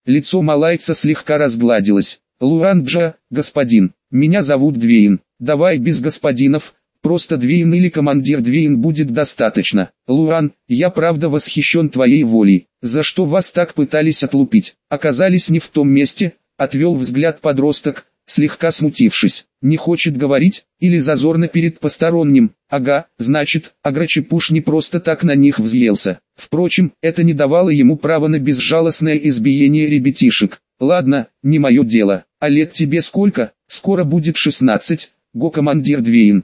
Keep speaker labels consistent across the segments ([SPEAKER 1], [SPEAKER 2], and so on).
[SPEAKER 1] Лицо малайца слегка разгладилось. Луранджа, господин, меня зовут Двейн. Давай без господинов, просто Двейн или командир Двейн будет достаточно. Луран, я правда восхищен твоей волей. За что вас так пытались отлупить? Оказались не в том месте, отвел взгляд подросток, слегка смутившись. Не хочет говорить, или зазорно перед посторонним? Ага, значит, Аграчепуш не просто так на них взъелся. Впрочем, это не давало ему права на безжалостное избиение ребятишек. Ладно, не мое дело. А лет тебе сколько? Скоро будет 16, го-командир Двейн.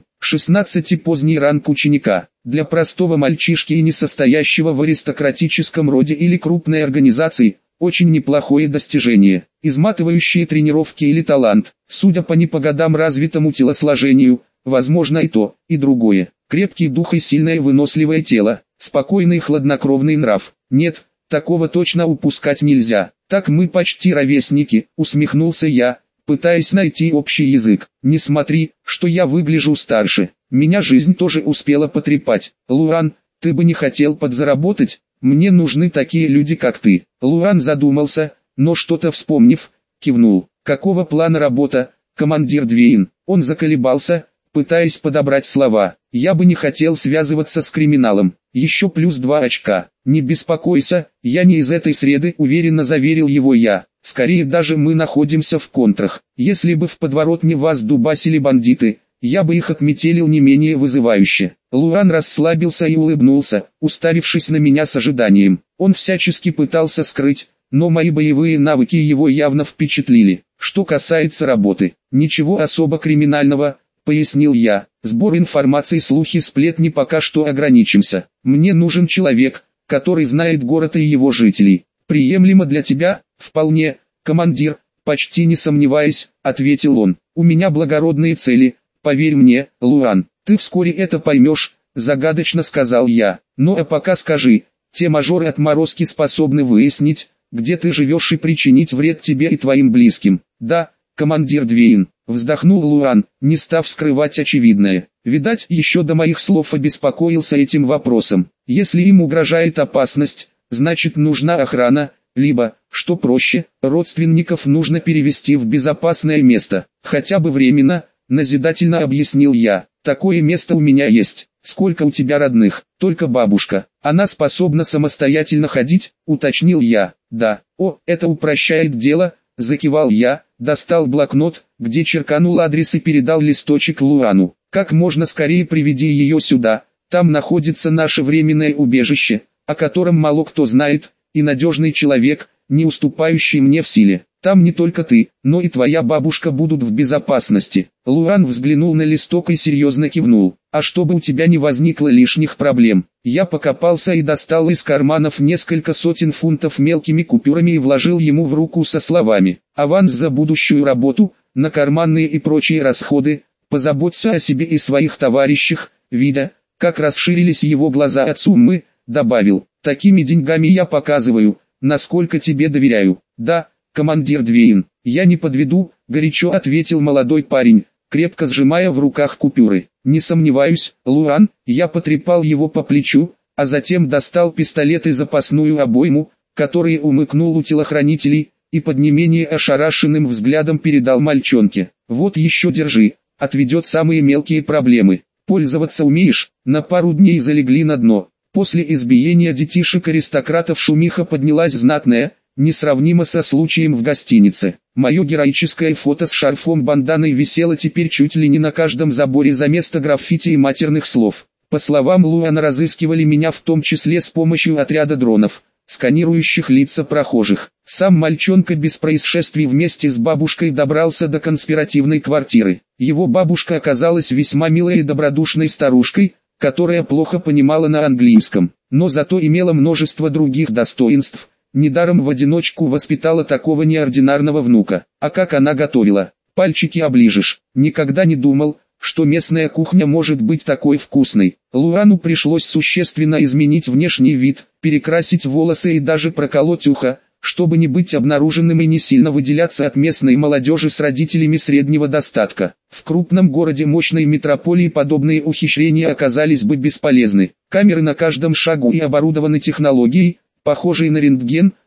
[SPEAKER 1] 16 поздний ранг ученика. Для простого мальчишки и не состоящего в аристократическом роде или крупной организации, очень неплохое достижение. Изматывающие тренировки или талант, судя по не по годам развитому телосложению, возможно и то, и другое. Крепкий дух и сильное выносливое тело, спокойный хладнокровный нрав. Нет, такого точно упускать нельзя. Так мы почти ровесники, усмехнулся я, пытаясь найти общий язык. Не смотри, что я выгляжу старше. Меня жизнь тоже успела потрепать. Луран, ты бы не хотел подзаработать? Мне нужны такие люди, как ты. Луран задумался, но что-то вспомнив, кивнул. Какого плана работа, командир Двейн? Он заколебался, пытаясь подобрать слова. Я бы не хотел связываться с криминалом. Еще плюс 2 очка. Не беспокойся, я не из этой среды, уверенно заверил его я. Скорее даже мы находимся в контрах. Если бы в подворотне вас дубасили бандиты, я бы их отметелил не менее вызывающе. Луран расслабился и улыбнулся, уставившись на меня с ожиданием. Он всячески пытался скрыть, но мои боевые навыки его явно впечатлили. Что касается работы, ничего особо криминального, пояснил я. Сбор информации, слухи, сплетни, пока что ограничимся. Мне нужен человек, который знает город и его жителей. Приемлемо для тебя? Вполне, командир, почти не сомневаясь, ответил он. У меня благородные цели. Поверь мне, Луран, ты вскоре это поймешь, загадочно сказал я. Ну а пока скажи, те мажоры-отморозки способны выяснить, где ты живешь и причинить вред тебе и твоим близким. Да, командир Двейн, вздохнул Луран, не став скрывать очевидное. Видать, еще до моих слов обеспокоился этим вопросом. Если им угрожает опасность, значит нужна охрана, либо, что проще, родственников нужно перевести в безопасное место, хотя бы временно. Назидательно объяснил я. Такое место у меня есть. Сколько у тебя родных? Только бабушка. Она способна самостоятельно ходить, уточнил я. Да. О, это упрощает дело, закивал я, достал блокнот, где черканул адрес и передал листочек Лурану. Как можно скорее приведи ее сюда. Там находится наше временное убежище, о котором мало кто знает, и надежный человек, не уступающий мне в силе. Там не только ты, но и твоя бабушка будут в безопасности. Луран взглянул на листок и серьезно кивнул. А чтобы у тебя не возникло лишних проблем, я покопался и достал из карманов несколько сотен фунтов мелкими купюрами и вложил ему в руку со словами: аванс за будущую работу, на карманные и прочие расходы, позаботься о себе и своих товарищах. Видя, как расширились его глаза от суммы, добавил: такими деньгами я показываю, насколько тебе доверяю. Да, командир Двейн, я не подведу, горячо ответил молодой парень, крепко сжимая в руках купюры. Не сомневаюсь, Луран, я потрепал его по плечу, а затем достал пистолет и запасную обойму, которые умыкнул у телохранителей, и под не менее ошарашенным взглядом передал мальчонке. Вот еще держи, отведет самые мелкие проблемы. Пользоваться умеешь? На пару дней залегли на дно. После избиения детишек-аристократов шумиха поднялась знатная, несравнимо со случаем в гостинице. Мое героическое фото с шарфом-банданой висело теперь чуть ли не на каждом заборе за место граффити и матерных слов. По словам Луана, разыскивали меня в том числе с помощью отряда дронов, сканирующих лица прохожих. Сам мальчонка без происшествий вместе с бабушкой добрался до конспиративной квартиры. Его бабушка оказалась весьма милой и добродушной старушкой, которая плохо понимала на английском, но зато имела множество других достоинств. Недаром в одиночку воспитала такого неординарного внука. А как она готовила, пальчики оближешь. Никогда не думал, что местная кухня может быть такой вкусной. Лурану пришлось существенно изменить внешний вид, перекрасить волосы и даже проколоть ухо, чтобы не быть обнаруженным и не сильно выделяться от местной молодежи с родителями среднего достатка. В крупном городе мощной метрополии подобные ухищрения оказались бы бесполезны. Камеры на каждом шагу и оборудованы технологией, похожей на рентген,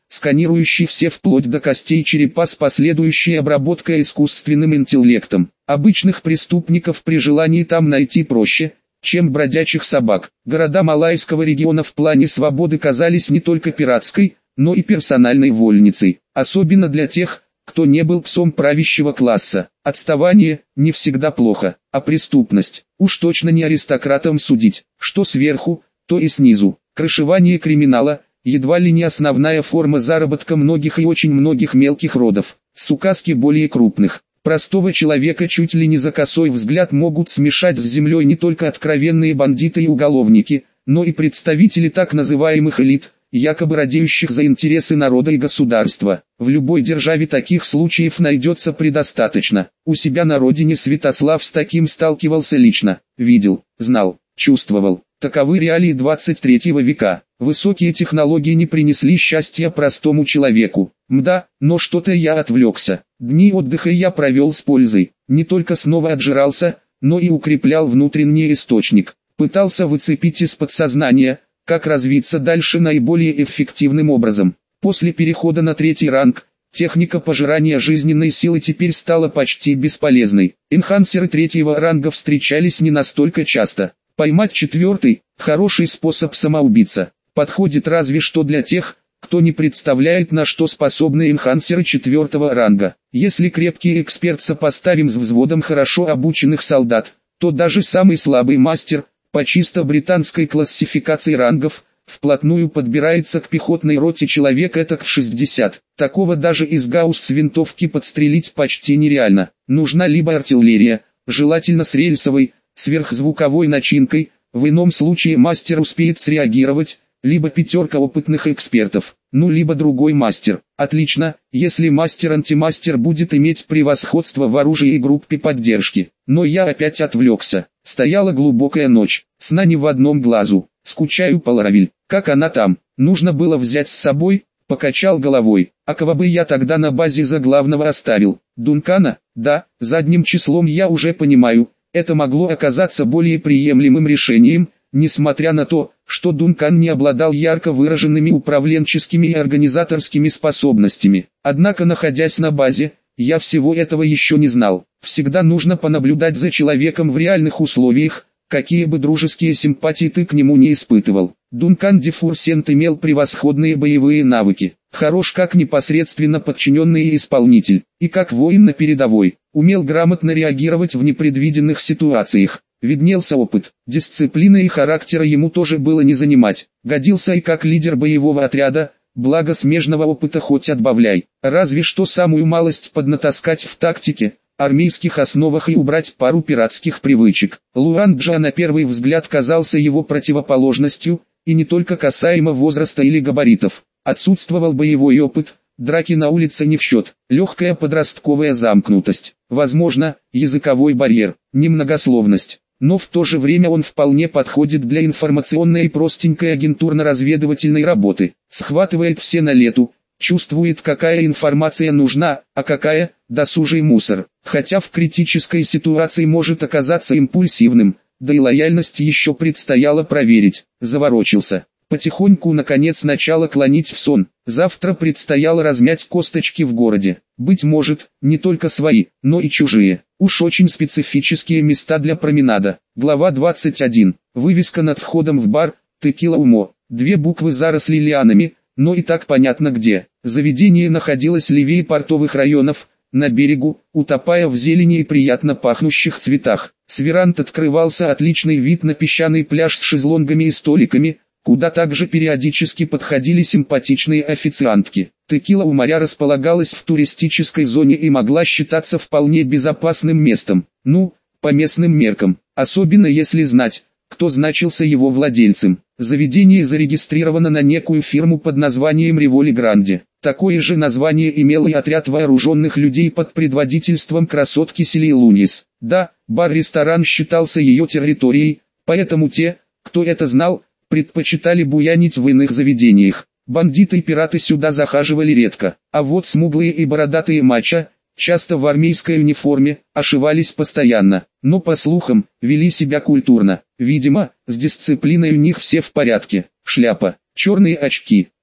[SPEAKER 1] сканирующий все вплоть до костей черепа с последующей обработкой искусственным интеллектом. Обычных преступников при желании там найти проще, чем бродячих собак. Города Малайского региона в плане свободы казались не только пиратской, но и персональной вольницей, особенно для тех, кто не был псом правящего класса. Отставание не всегда плохо, а преступность уж точно не аристократам судить, что сверху, то и снизу. Крышевание криминала едва ли не основная форма заработка многих и очень многих мелких родов, с указки более крупных. Простого человека чуть ли не за косой взгляд могут смешать с землей не только откровенные бандиты и уголовники, но и представители так называемых элит, якобы радеющих за интересы народа и государства. В любой державе таких случаев найдется предостаточно. У себя на родине Святослав с таким сталкивался лично, видел, знал, чувствовал. Таковы реалии 23 века. Высокие технологии не принесли счастья простому человеку. Мда, но что-то я отвлекся. Дни отдыха я провел с пользой. Не только снова отжирался, но и укреплял внутренний источник. Пытался выцепить из подсознания, как развиться дальше наиболее эффективным образом. После перехода на 3-й ранг, техника пожирания жизненной силы теперь стала почти бесполезной. Энхансеры 3-го ранга встречались не настолько часто. Поймать 4-й – хороший способ самоубийца. Подходит разве что для тех, кто не представляет, на что способны энхансеры 4-го ранга. Если крепкий эксперт сопоставим с взводом хорошо обученных солдат, то даже самый слабый мастер, по чисто британской классификации рангов, вплотную подбирается к пехотной роте человек этак в 60. Такого даже из гаусс с винтовки подстрелить почти нереально. Нужна либо артиллерия, желательно с рельсовой, сверхзвуковой начинкой, в ином случае мастер успеет среагировать, либо 5 опытных экспертов, либо другой мастер. Отлично, если мастер-антимастер будет иметь превосходство в оружии и группе поддержки. Но я опять отвлекся. Стояла глубокая ночь, сна не в одном глазу. Скучаю по Ларавиль. Как она там? Нужно было взять с собой. Покачал головой. А кого бы я тогда на базе за главного оставил? Дункана? Да, задним числом я уже понимаю. Это могло оказаться более приемлемым решением, несмотря на то, что Дункан не обладал ярко выраженными управленческими и организаторскими способностями. Однако, находясь на базе, я всего этого еще не знал. Всегда нужно понаблюдать за человеком в реальных условиях, какие бы дружеские симпатии ты к нему не испытывал. Дункан Дефурсент имел превосходные боевые навыки, хорош как непосредственно подчиненный и исполнитель, и как воин на передовой, умел грамотно реагировать в непредвиденных ситуациях. Виднелся опыт, дисциплины и характера ему тоже было не занимать. Годился и как лидер боевого отряда, благо смежного опыта хоть отбавляй. Разве что самую малость поднатаскать в тактике, армейских основах и убрать пару пиратских привычек. Луанджа на первый взгляд казался его противоположностью, и не только касаемо возраста или габаритов. Отсутствовал боевой опыт, драки на улице не в счет, легкая подростковая замкнутость, возможно, языковой барьер, немногословность. Но в то же время он вполне подходит для информационной и простенькой агентурно-разведывательной работы. Схватывает все на лету, чувствует, какая информация нужна, а какая – досужий мусор. Хотя в критической ситуации может оказаться импульсивным, да и лояльность еще предстояло проверить. Заворочился. Потихоньку наконец начало клонить в сон. Завтра предстояло размять косточки в городе. Быть может, не только свои, но и чужие. Уж очень специфические места для променада. Глава 21. Вывеска над входом в бар «Текила Умо». 2 буквы заросли лианами, но и так понятно где. Заведение находилось левее портовых районов, на берегу, утопая в зелени и приятно пахнущих цветах. С веранд открывался отличный вид на песчаный пляж с шезлонгами и столиками, куда также периодически подходили симпатичные официантки. Текила у моря располагалась в туристической зоне и могла считаться вполне безопасным местом. По местным меркам, особенно если знать, кто значился его владельцем. Заведение зарегистрировано на некую фирму под названием Риволи Гранде. Такое же название имел и отряд вооруженных людей под предводительством красотки Селии Лунис. Да, бар-ресторан считался ее территорией, поэтому те, кто это знал, предпочитали буянить в иных заведениях. Бандиты и пираты сюда захаживали редко, а вот смуглые и бородатые мачо, часто в армейской униформе, ошивались постоянно, но по слухам, вели себя культурно. Видимо, с дисциплиной у них все в порядке. Шляпа, черные очки,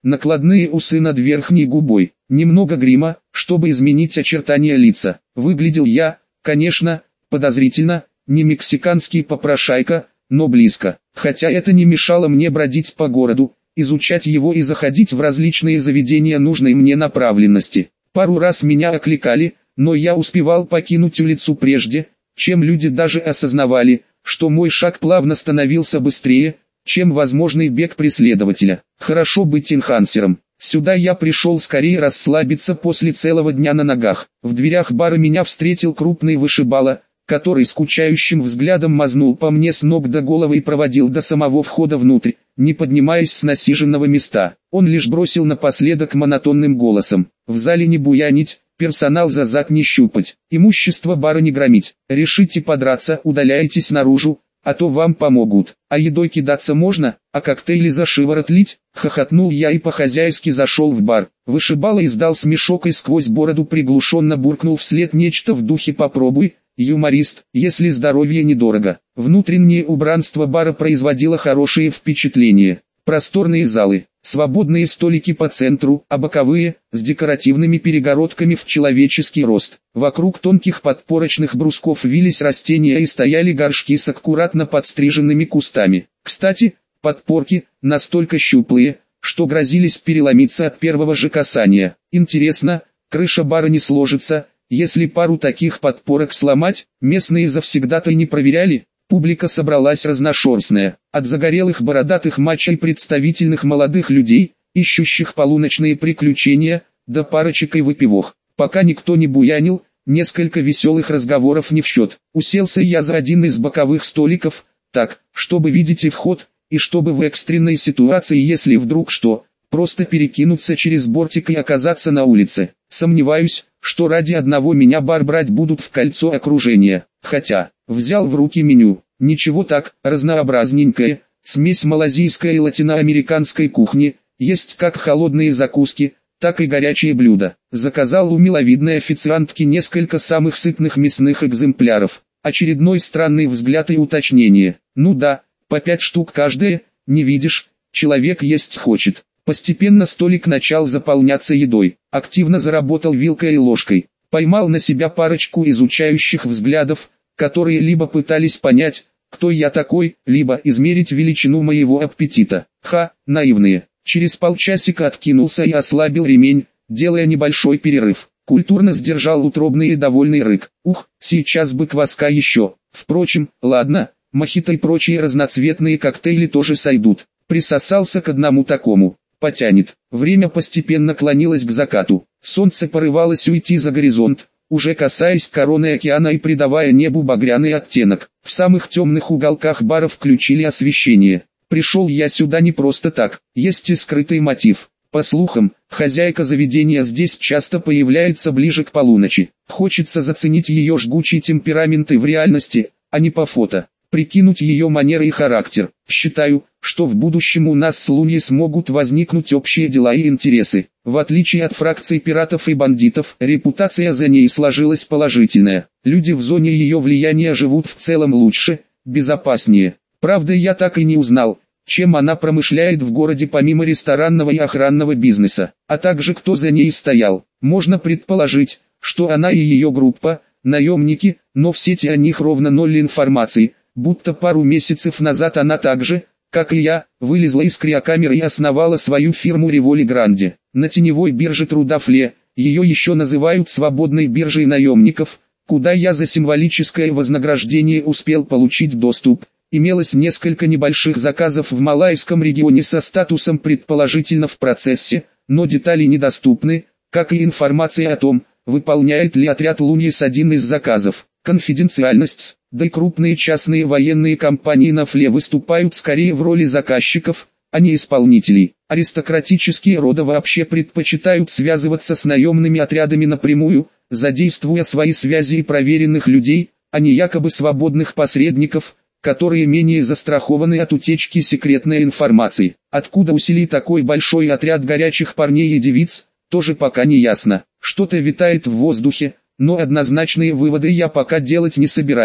[SPEAKER 1] накладные усы над верхней губой, немного грима, чтобы изменить очертания лица. Выглядел я, конечно, подозрительно, не мексиканский попрошайка, но близко. Хотя это не мешало мне бродить по городу, изучать его и заходить в различные заведения нужной мне направленности. Пару раз меня окликали, но я успевал покинуть улицу прежде, чем люди даже осознавали, что мой шаг плавно становился быстрее, чем возможный бег преследователя. Хорошо быть энхансером. Сюда я пришел скорее расслабиться после целого дня на ногах. В дверях бара меня встретил крупный вышибала, который скучающим взглядом мазнул по мне с ног до головы и проводил до самого входа внутрь, не поднимаясь с насиженного места. Он лишь бросил напоследок монотонным голосом: «В зале не буянить, персонал за зад не щупать, имущество бара не громить. Решите подраться, удаляйтесь наружу, а то вам помогут. А едой кидаться можно, а коктейли за шиворот лить?» Хохотнул я и по-хозяйски зашел в бар. Вышибала издал смешок и сквозь бороду приглушенно буркнул вслед нечто в духе «попробуй, юморист, если здоровье недорого». Внутреннее убранство бара производило хорошее впечатление. Просторные залы, свободные столики по центру, а боковые, с декоративными перегородками в человеческий рост. Вокруг тонких подпорочных брусков вились растения и стояли горшки с аккуратно подстриженными кустами. Кстати, подпорки, настолько щуплые, что грозились переломиться от первого же касания. Интересно, крыша бара не сложится, если пару таких подпорок сломать? Местные завсегдатай не проверяли? Публика собралась разношерстная, от загорелых бородатых мачо и представительных молодых людей, ищущих полуночные приключения, до парочек и выпивох. Пока никто не буянил, несколько веселых разговоров не в счет. Уселся я за один из боковых столиков, так, чтобы видеть и вход, и чтобы в экстренной ситуации, если вдруг что, просто перекинуться через бортик и оказаться на улице. Сомневаюсь, что ради одного меня бар брать будут в кольцо окружения. Хотя, взял в руки меню, ничего так, разнообразненькое, смесь малазийской и латиноамериканской кухни, есть как холодные закуски, так и горячие блюда. Заказал у миловидной официантки несколько самых сытных мясных экземпляров. Очередной странный взгляд и уточнение: «Ну да, по 5 штук каждое, не видишь, человек есть хочет». Постепенно столик начал заполняться едой. Активно заработал вилкой и ложкой. Поймал на себя парочку изучающих взглядов, которые либо пытались понять, кто я такой, либо измерить величину моего аппетита. Наивные. Через полчасика откинулся и ослабил ремень, делая небольшой перерыв. Культурно сдержал утробный и довольный рык. Сейчас бы кваска еще. Впрочем, ладно, мохито и прочие разноцветные коктейли тоже сойдут. Присосался к одному такому. Потянет. Время постепенно клонилось к закату. Солнце порывалось уйти за горизонт, уже касаясь короны океана и придавая небу багряный оттенок. В самых темных уголках бара включили освещение. Пришел я сюда не просто так, есть и скрытый мотив. По слухам, хозяйка заведения здесь часто появляется ближе к полуночи. Хочется заценить ее жгучие темпераменты в реальности, а не по фото. Прикинуть ее манеры и характер. Считаю, что в будущем у нас с Луньей смогут возникнуть общие дела и интересы. В отличие от фракций пиратов и бандитов, репутация за ней сложилась положительная. Люди в зоне ее влияния живут в целом лучше, безопаснее. Правда, я так и не узнал, чем она промышляет в городе помимо ресторанного и охранного бизнеса, а также кто за ней стоял. Можно предположить, что она и ее группа – наемники, но в сети о них ровно ноль информации, будто пару месяцев назад она также, как и я, вылезла из криокамеры и основала свою фирму Револи Гранде. На теневой бирже труда Фле, ее еще называют свободной биржей наемников, куда я за символическое вознаграждение успел получить доступ. Имелось несколько небольших заказов в Малайском регионе со статусом предположительно в процессе, но детали недоступны, как и информация о том, выполняет ли отряд Луньес один из заказов. Конфиденциальность, да и крупные частные военные компании на Фле выступают скорее в роли заказчиков, а не исполнителей. Аристократические роды вообще предпочитают связываться с наемными отрядами напрямую, задействуя свои связи и проверенных людей, а не якобы свободных посредников, которые менее застрахованы от утечки секретной информации. Откуда у Сели такой большой отряд горячих парней и девиц, тоже пока не ясно. Что-то витает в воздухе, но однозначные выводы я пока делать не собираюсь.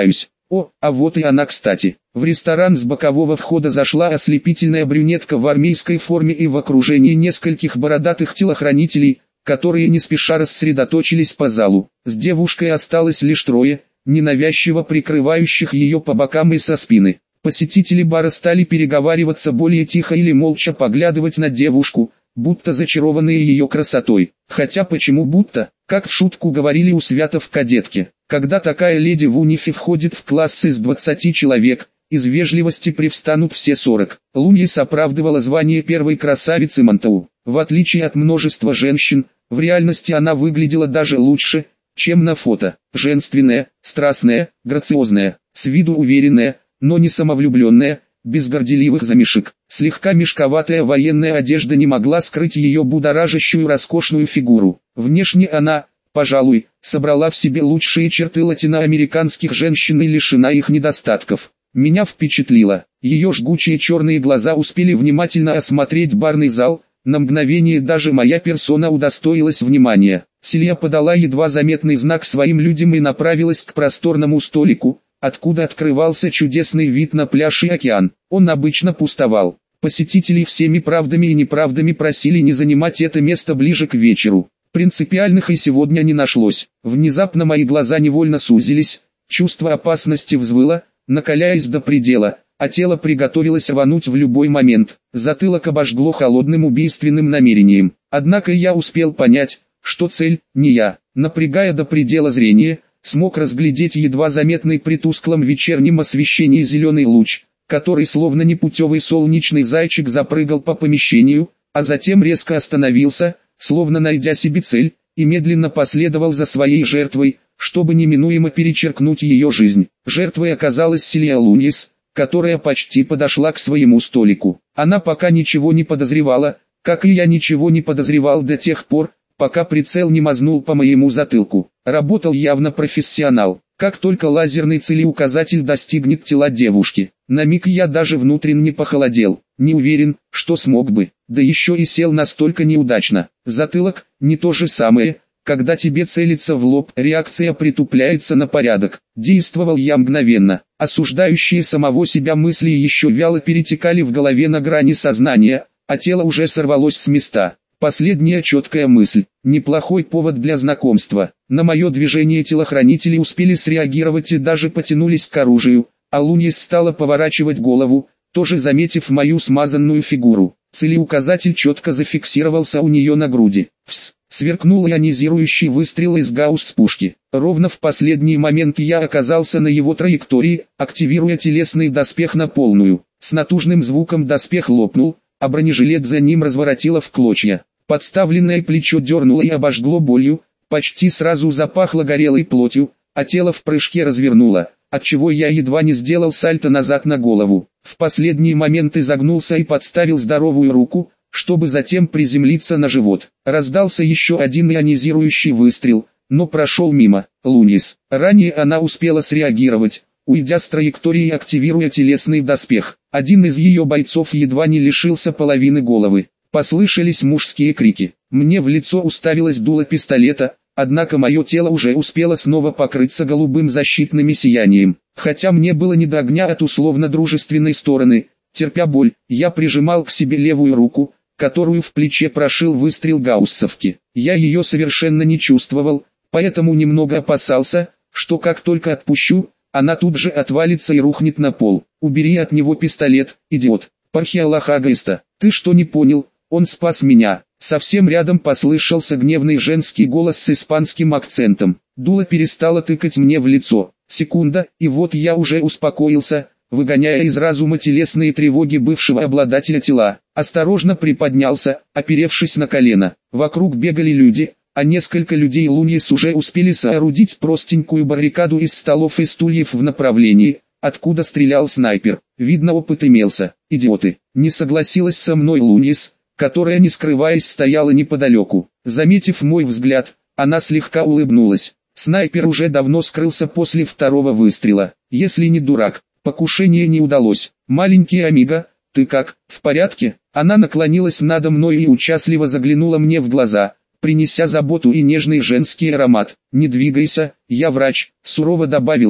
[SPEAKER 1] О, а вот и она кстати. В ресторан с бокового входа зашла ослепительная брюнетка в армейской форме и в окружении нескольких бородатых телохранителей, которые не спеша рассредоточились по залу. С девушкой осталось лишь трое, ненавязчиво прикрывающих ее по бокам и со спины. Посетители бара стали переговариваться более тихо или молча поглядывать на девушку, будто зачарованные ее красотой. Хотя почему будто, как в шутку говорили у Свята в кадетке, когда такая леди в унифе входит в класс из 20 человек, из вежливости привстанут все 40. Луньес оправдывала звание первой красавицы Монтау. В отличие от множества женщин, в реальности она выглядела даже лучше, чем на фото. Женственная, страстная, грациозная, с виду уверенная, но не самовлюбленная, без горделивых замешек. Слегка мешковатая военная одежда не могла скрыть ее будоражащую роскошную фигуру. Внешне она, пожалуй, собрала в себе лучшие черты латиноамериканских женщин и лишена их недостатков. Меня впечатлило. Ее жгучие черные глаза успели внимательно осмотреть барный зал, на мгновение даже моя персона удостоилась внимания. Силья подала едва заметный знак своим людям и направилась к просторному столику, откуда открывался чудесный вид на пляж и океан. Он обычно пустовал. Посетителей всеми правдами и неправдами просили не занимать это место ближе к вечеру. Принципиальных и сегодня не нашлось. Внезапно мои глаза невольно сузились, чувство опасности взвыло, накаляясь до предела, а тело приготовилось рвануть в любой момент. Затылок обожгло холодным убийственным намерением. Однако я успел понять, что цель не я. Напрягая до предела зрение, смог разглядеть едва заметный при тусклом вечернем освещении зеленый луч, который словно непутевый солнечный зайчик запрыгал по помещению, а затем резко остановился, словно найдя себе цель, и медленно последовал за своей жертвой, чтобы неминуемо перечеркнуть ее жизнь. Жертвой оказалась Силья Луньес, которая почти подошла к своему столику. Она пока ничего не подозревала, как и я ничего не подозревал до тех пор, пока прицел не мазнул по моему затылку. Работал явно профессионал. Как только лазерный целеуказатель достигнет тела девушки, на миг я даже внутренне похолодел. Не уверен, что смог бы, да еще и сел настолько неудачно. Затылок – не то же самое, когда тебе целится в лоб, реакция притупляется на порядок. Действовал я мгновенно. Осуждающие самого себя мысли еще вяло перетекали в голове на грани сознания, а тело уже сорвалось с места. Последняя четкая мысль. Неплохой повод для знакомства. На мое движение телохранители успели среагировать и даже потянулись к оружию, а Луньес стала поворачивать голову, тоже заметив мою смазанную фигуру. Целеуказатель четко зафиксировался у нее на груди. Вс! Сверкнул ионизирующий выстрел из гаусс-пушки. Ровно в последний момент я оказался на его траектории, активируя телесный доспех на полную. С натужным звуком доспех лопнул, а бронежилет за ним разворотило в клочья. Подставленное плечо дернуло и обожгло болью, почти сразу запахло горелой плотью, а тело в прыжке развернуло, отчего я едва не сделал сальто назад на голову. В последний момент изогнулся и подставил здоровую руку, чтобы затем приземлиться на живот. Раздался еще один ионизирующий выстрел, но прошел мимо. Луньес. Ранее она успела среагировать, уйдя с траектории и активируя телесный доспех. Один из ее бойцов едва не лишился половины головы. Послышались мужские крики. Мне в лицо уставилось дуло пистолета, однако мое тело уже успело снова покрыться голубым защитным сиянием. Хотя мне было не до огня от условно-дружественной стороны, терпя боль, я прижимал к себе левую руку, которую в плече прошил выстрел гауссовки. Я ее совершенно не чувствовал, поэтому немного опасался, что как только отпущу, она тут же отвалится и рухнет на пол. «Убери от него пистолет, идиот! Пархи Аллаха Агайста, ты что не понял? Он спас меня!» Совсем рядом послышался гневный женский голос с испанским акцентом. Дуло перестало тыкать мне в лицо. Секунда, и вот я уже успокоился, выгоняя из разума телесные тревоги бывшего обладателя тела. Осторожно приподнялся, оперевшись на колено. Вокруг бегали люди, а несколько людей Луньес уже успели соорудить простенькую баррикаду из столов и стульев в направлении, откуда стрелял снайпер. Видно, опыт имелся. «Идиоты!» Не согласилась со мной Луньес, которая, не скрываясь, стояла неподалеку. Заметив мой взгляд, она слегка улыбнулась. Снайпер уже давно скрылся после второго выстрела. Если не дурак, покушение не удалось. «Маленький амиго, ты как, в порядке?» Она наклонилась надо мной и участливо заглянула мне в глаза, принеся заботу и нежный женский аромат. «Не двигайся, я врач», — сурово добавила она.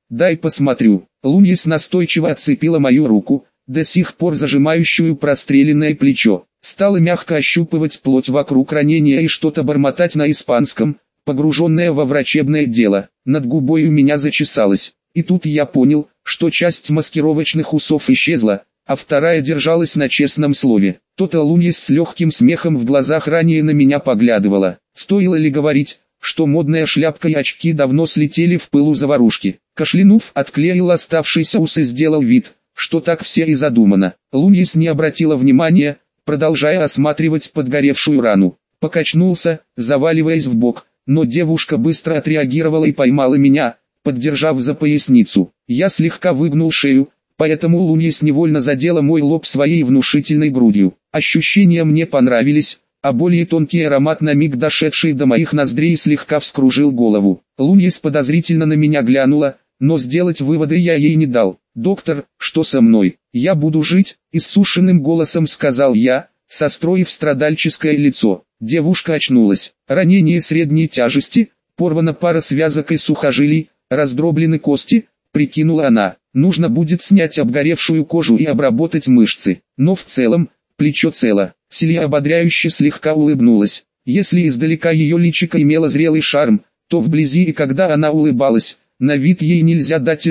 [SPEAKER 1] дай посмотрю. Луньес настойчиво отцепила мою руку, до сих пор зажимающую простреленное плечо. Стала мягко ощупывать плоть вокруг ранения и что-то бормотать на испанском, погруженная во врачебное дело. Над губой у меня зачесалось. И тут я понял, что часть маскировочных усов исчезла, а вторая держалась на честном слове. То-то Луньес с легким смехом в глазах ранее на меня поглядывала. Стоило ли говорить, что модная шляпка и очки давно слетели в пылу заварушки. Кашлянув, отклеил оставшийся ус и сделал вид, что так все и задумано. Луньес не обратила внимания, продолжая осматривать подгоревшую рану. Покачнулся, заваливаясь в бок, но девушка быстро отреагировала и поймала меня, поддержав за поясницу. Я слегка выгнул шею, поэтому Луньес невольно задела мой лоб своей внушительной грудью. Ощущения мне понравились, а более тонкий аромат, на миг дошедший до моих ноздрей, слегка вскружил голову. Луньес подозрительно на меня глянула, но сделать выводы я ей не дал. «Доктор, что со мной? Я буду жить?» — иссушенным голосом сказал я, состроив страдальческое лицо. Девушка очнулась. Ранение средней тяжести, порвана пара связок и сухожилий, раздроблены кости, прикинула она. Нужно будет снять обгоревшую кожу и обработать мышцы. Но в целом, плечо цело. Селия ободряюще слегка улыбнулась. Если издалека ее личико имело зрелый шарм, то вблизи и когда она улыбалась, на вид ей нельзя дать и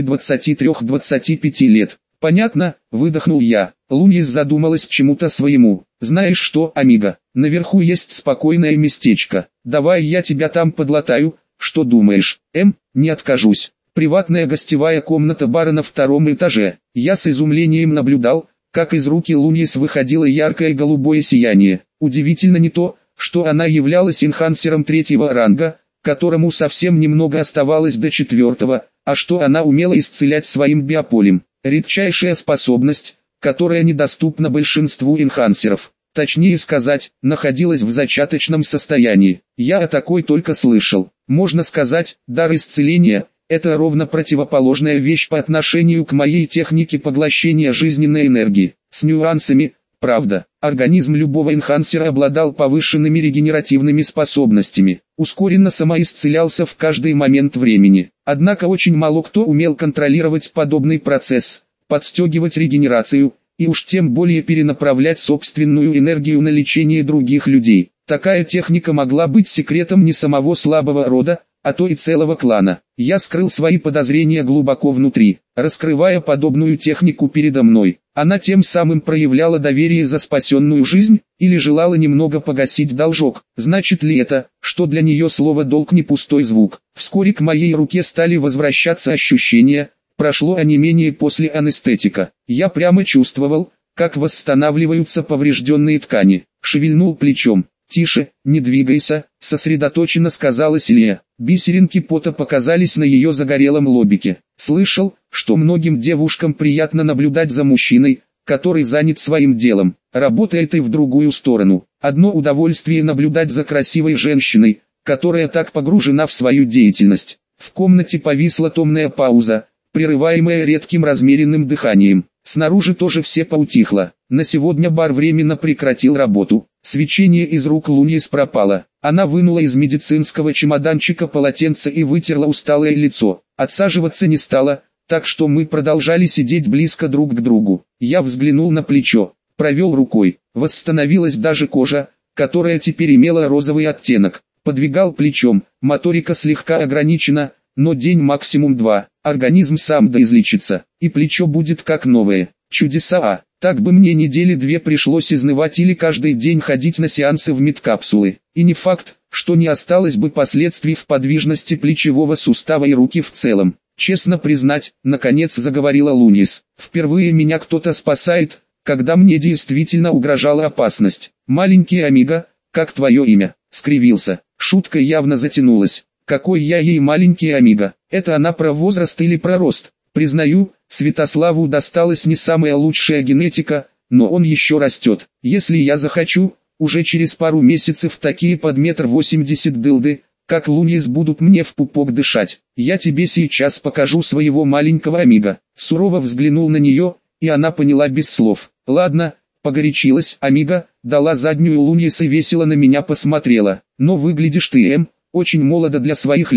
[SPEAKER 1] 23-25 лет. «Понятно», — выдохнул я. Луньес задумалась чему-то своему. «Знаешь что, амиго, наверху есть спокойное местечко. Давай я тебя там подлатаю, что думаешь?» Не откажусь. Приватная гостевая комната бара на втором этаже. Я с изумлением наблюдал, как из руки Луньес выходило яркое голубое сияние. Удивительно не то, что она являлась энхансером третьего ранга, которому совсем немного оставалось до четвертого, а что она умела исцелять своим биополем. Редчайшая способность, которая недоступна большинству энхансеров. Точнее сказать, находилась в зачаточном состоянии. Я о такой только слышал. Можно сказать, дар исцеления – это ровно противоположная вещь по отношению к моей технике поглощения жизненной энергии. С нюансами, правда. Организм любого энхансера обладал повышенными регенеративными способностями. Ускоренно самоисцелялся в каждый момент времени. Однако очень мало кто умел контролировать подобный процесс, подстегивать регенерацию, и уж тем более перенаправлять собственную энергию на лечение других людей. Такая техника могла быть секретом не самого слабого рода, а то и целого клана. Я скрыл свои подозрения глубоко внутри, раскрывая подобную технику передо мной. Она тем самым проявляла доверие за спасенную жизнь, или желала немного погасить должок. Значит ли это, что для нее слово «долг» не пустой звук? Вскоре к моей руке стали возвращаться ощущения. Прошло онемение после анестетика. Я прямо чувствовал, как восстанавливаются поврежденные ткани. Шевельнул плечом. «Тише, не двигайся», — сосредоточенно сказала Селия. Бисеринки пота показались на ее загорелом лобике. Слышал, что многим девушкам приятно наблюдать за мужчиной, который занят своим делом, работает и в другую сторону. Одно удовольствие наблюдать за красивой женщиной, которая так погружена в свою деятельность. В комнате повисла томная пауза, прерываемая редким размеренным дыханием. Снаружи тоже все поутихло. На сегодня бар временно прекратил работу. Свечение из рук Луньес пропало. Она вынула из медицинского чемоданчика полотенце и вытерла усталое лицо. Отсаживаться не стала, так что мы продолжали сидеть близко друг к другу. Я взглянул на плечо, провел рукой. Восстановилась даже кожа, которая теперь имела розовый оттенок. Подвигал плечом, моторика слегка ограничена, но день максимум 2, организм сам доизлечится, и плечо будет как новое. Чудеса, так бы мне недели 2 пришлось изнывать или каждый день ходить на сеансы в медкапсулы. И не факт, что не осталось бы последствий в подвижности плечевого сустава и руки в целом. Честно признать, наконец заговорила Луньес, впервые меня кто-то спасает, когда мне действительно угрожала опасность. «Маленький амиго, как твое имя?» — скривился. Шутка явно затянулась. «Какой я ей маленький амиго? Это она про возраст или про рост?» Признаю, Святославу досталась не самая лучшая генетика, но он еще растет. Если я захочу, уже через пару месяцев такие под 1,80 м дылды, как Луньес, будут мне в пупок дышать. Я тебе сейчас покажу своего маленького амиго. Сурово взглянул на нее, и она поняла без слов. «Ладно», погорячилась амиго, дала заднюю Луньес и весело на меня посмотрела. «Но выглядишь ты, очень молодо для своих лет,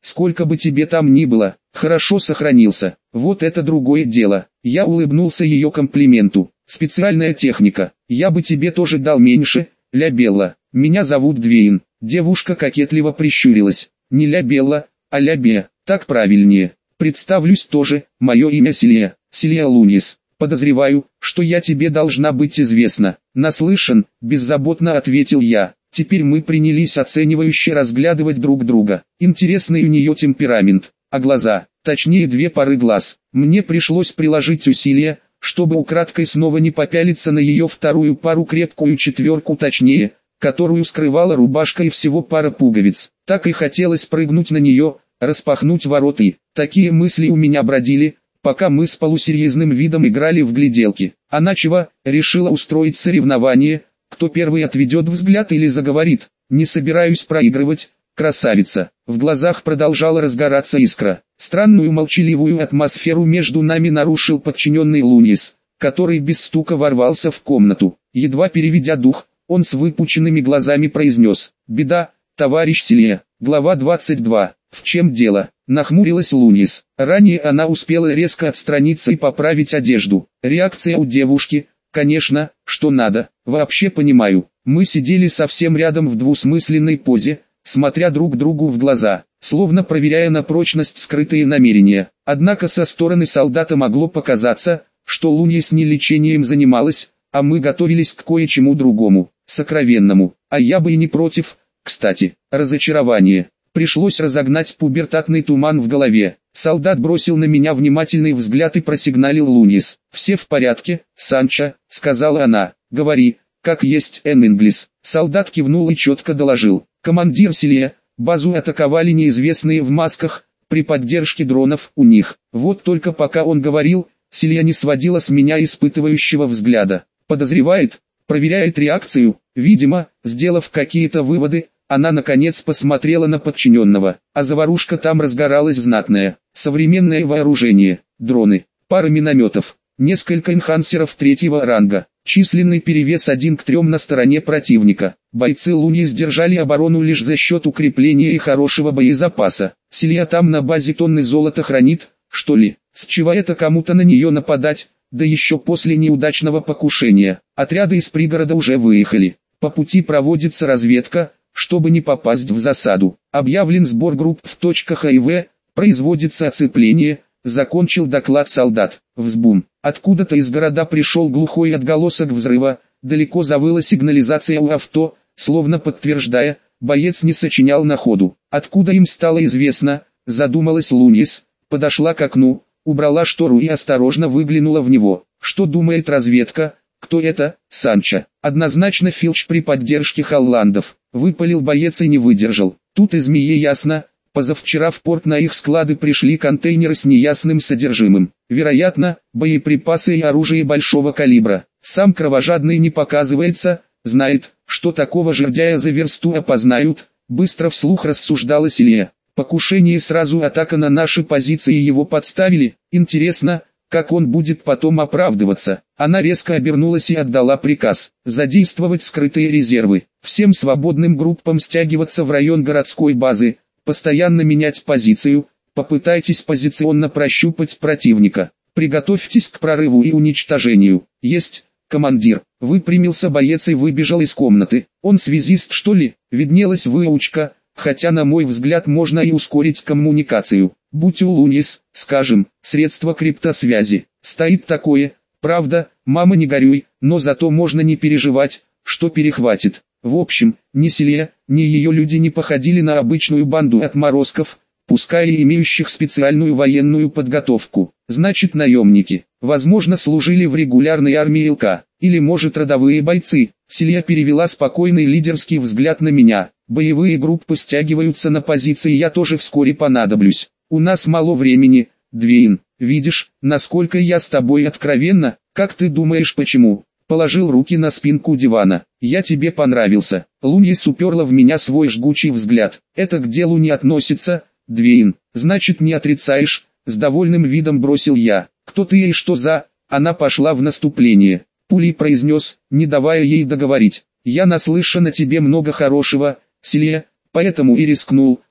[SPEAKER 1] сколько бы тебе там ни было, хорошо сохранился. Вот это другое дело. Я улыбнулся ее комплименту. Специальная техника. Я бы тебе тоже дал меньше, ля Белла. Меня зовут Двейн. Девушка кокетливо прищурилась. Не ля Белла, а ля Бе. Так правильнее. Представлюсь тоже, мое имя Силия. Силия Лунис. Подозреваю, что я тебе должна быть известна. Наслышан, беззаботно ответил я. Теперь мы принялись оценивающе разглядывать друг друга. Интересный у нее темперамент, а глаза, точнее две пары глаз. Мне пришлось приложить усилия, чтобы украдкой снова не попялиться на ее вторую пару, крепкую четверку точнее, которую скрывала рубашка и всего пара пуговиц. Так и хотелось прыгнуть на нее, распахнуть ворота и... Такие мысли у меня бродили, пока мы с полусерьезным видом играли в гляделки. Она чего, решила устроить соревнование, кто первый отведет взгляд или заговорит. Не собираюсь проигрывать, красавица. В глазах продолжала разгораться искра. Странную молчаливую атмосферу между нами нарушил подчиненный Лунис, который без стука ворвался в комнату. Едва переведя дух, он с выпученными глазами произнес: «Беда, товарищ Силия». Глава 22. «В чем дело?» — нахмурилась Лунис. Ранее она успела резко отстраниться и поправить одежду. Реакция у девушки, конечно, что надо. Вообще понимаю. Мы сидели совсем рядом в двусмысленной позе, смотря друг другу в глаза, словно проверяя на прочность скрытые намерения. Однако со стороны солдата могло показаться, что Лунис не лечением занималась, а мы готовились к кое-чему другому, сокровенному. А я бы и не против. Кстати, разочарование. Пришлось разогнать пубертатный туман в голове. Солдат бросил на меня внимательный взгляд и просигналил Лунис. «Все в порядке, Санчо», — сказала она. «Говори, как есть, Инглис». Солдат кивнул и четко доложил. «Командир Силия, базу атаковали неизвестные в масках, при поддержке дронов у них». Вот только пока он говорил, Силия не сводила с меня испытывающего взгляда. Подозревает, проверяет реакцию. Видимо, сделав какие-то выводы, она наконец посмотрела на подчиненного, а заварушка там разгоралась знатная. Современное вооружение, дроны, пара минометов, несколько энхансеров третьего ранга, численный перевес 1 к 3 на стороне противника. Бойцы Луни сдержали оборону лишь за счет укрепления и хорошего боезапаса. Силия там на базе тонны золота хранит, что ли? С чего это кому-то на нее нападать, да еще после неудачного покушения? Отряды из пригорода уже выехали. По пути проводится разведка, чтобы не попасть в засаду. Объявлен сбор групп в точках А и В, производится оцепление, закончил доклад солдат. Взбум. Откуда-то из города пришел глухой отголосок взрыва, далеко завыла сигнализация у авто, словно подтверждая, боец не сочинял на ходу. Откуда им стало известно, задумалась Лунис, подошла к окну, убрала штору и осторожно выглянула в него. Что думает разведка? Кто это? Санчо. Однозначно Филч при поддержке холландов. Выпалил боец и не выдержал. Тут и змее ясно. Позавчера в порт на их склады пришли контейнеры с неясным содержимым. Вероятно, боеприпасы и оружие большого калибра. Сам кровожадный не показывается, знает, что такого жердяя за версту опознают. Быстро вслух рассуждала Силия. Покушение сразу атака на наши позиции его подставили. Интересно, как он будет потом оправдываться. Она резко обернулась и отдала приказ задействовать скрытые резервы. Всем свободным группам стягиваться в район городской базы, постоянно менять позицию, попытайтесь позиционно прощупать противника. Приготовьтесь к прорыву и уничтожению. Есть, командир. Выпрямился боец и выбежал из комнаты. Он связист, что ли? Виднелась выучка, хотя на мой взгляд можно и ускорить коммуникацию. Будь у Лунис, скажем, средства криптосвязи. Стоит такое, правда, мама не горюй, но зато можно не переживать, что перехватит. В общем, ни Силия, ни ее люди не походили на обычную банду отморозков, пускай и имеющих специальную военную подготовку. Значит, наемники, возможно, служили в регулярной армии ЛК, или может рядовые бойцы. Силия перевела спокойный лидерский взгляд на меня. Боевые группы стягиваются на позиции, я тоже вскоре понадоблюсь. У нас мало времени, Двейн. Видишь, насколько я с тобой откровенна? Как ты думаешь, почему? Положил руки на спинку дивана. Я тебе понравился. Лунис уперла в меня свой жгучий взгляд. Это к делу не относится, Двейн. Значит, не отрицаешь? С довольным видом бросил я. Кто ты и что за? Она пошла в наступление. Пулей произнес, не давая ей договорить. Я наслышан о тебе много хорошего, Силия, поэтому и рискнул.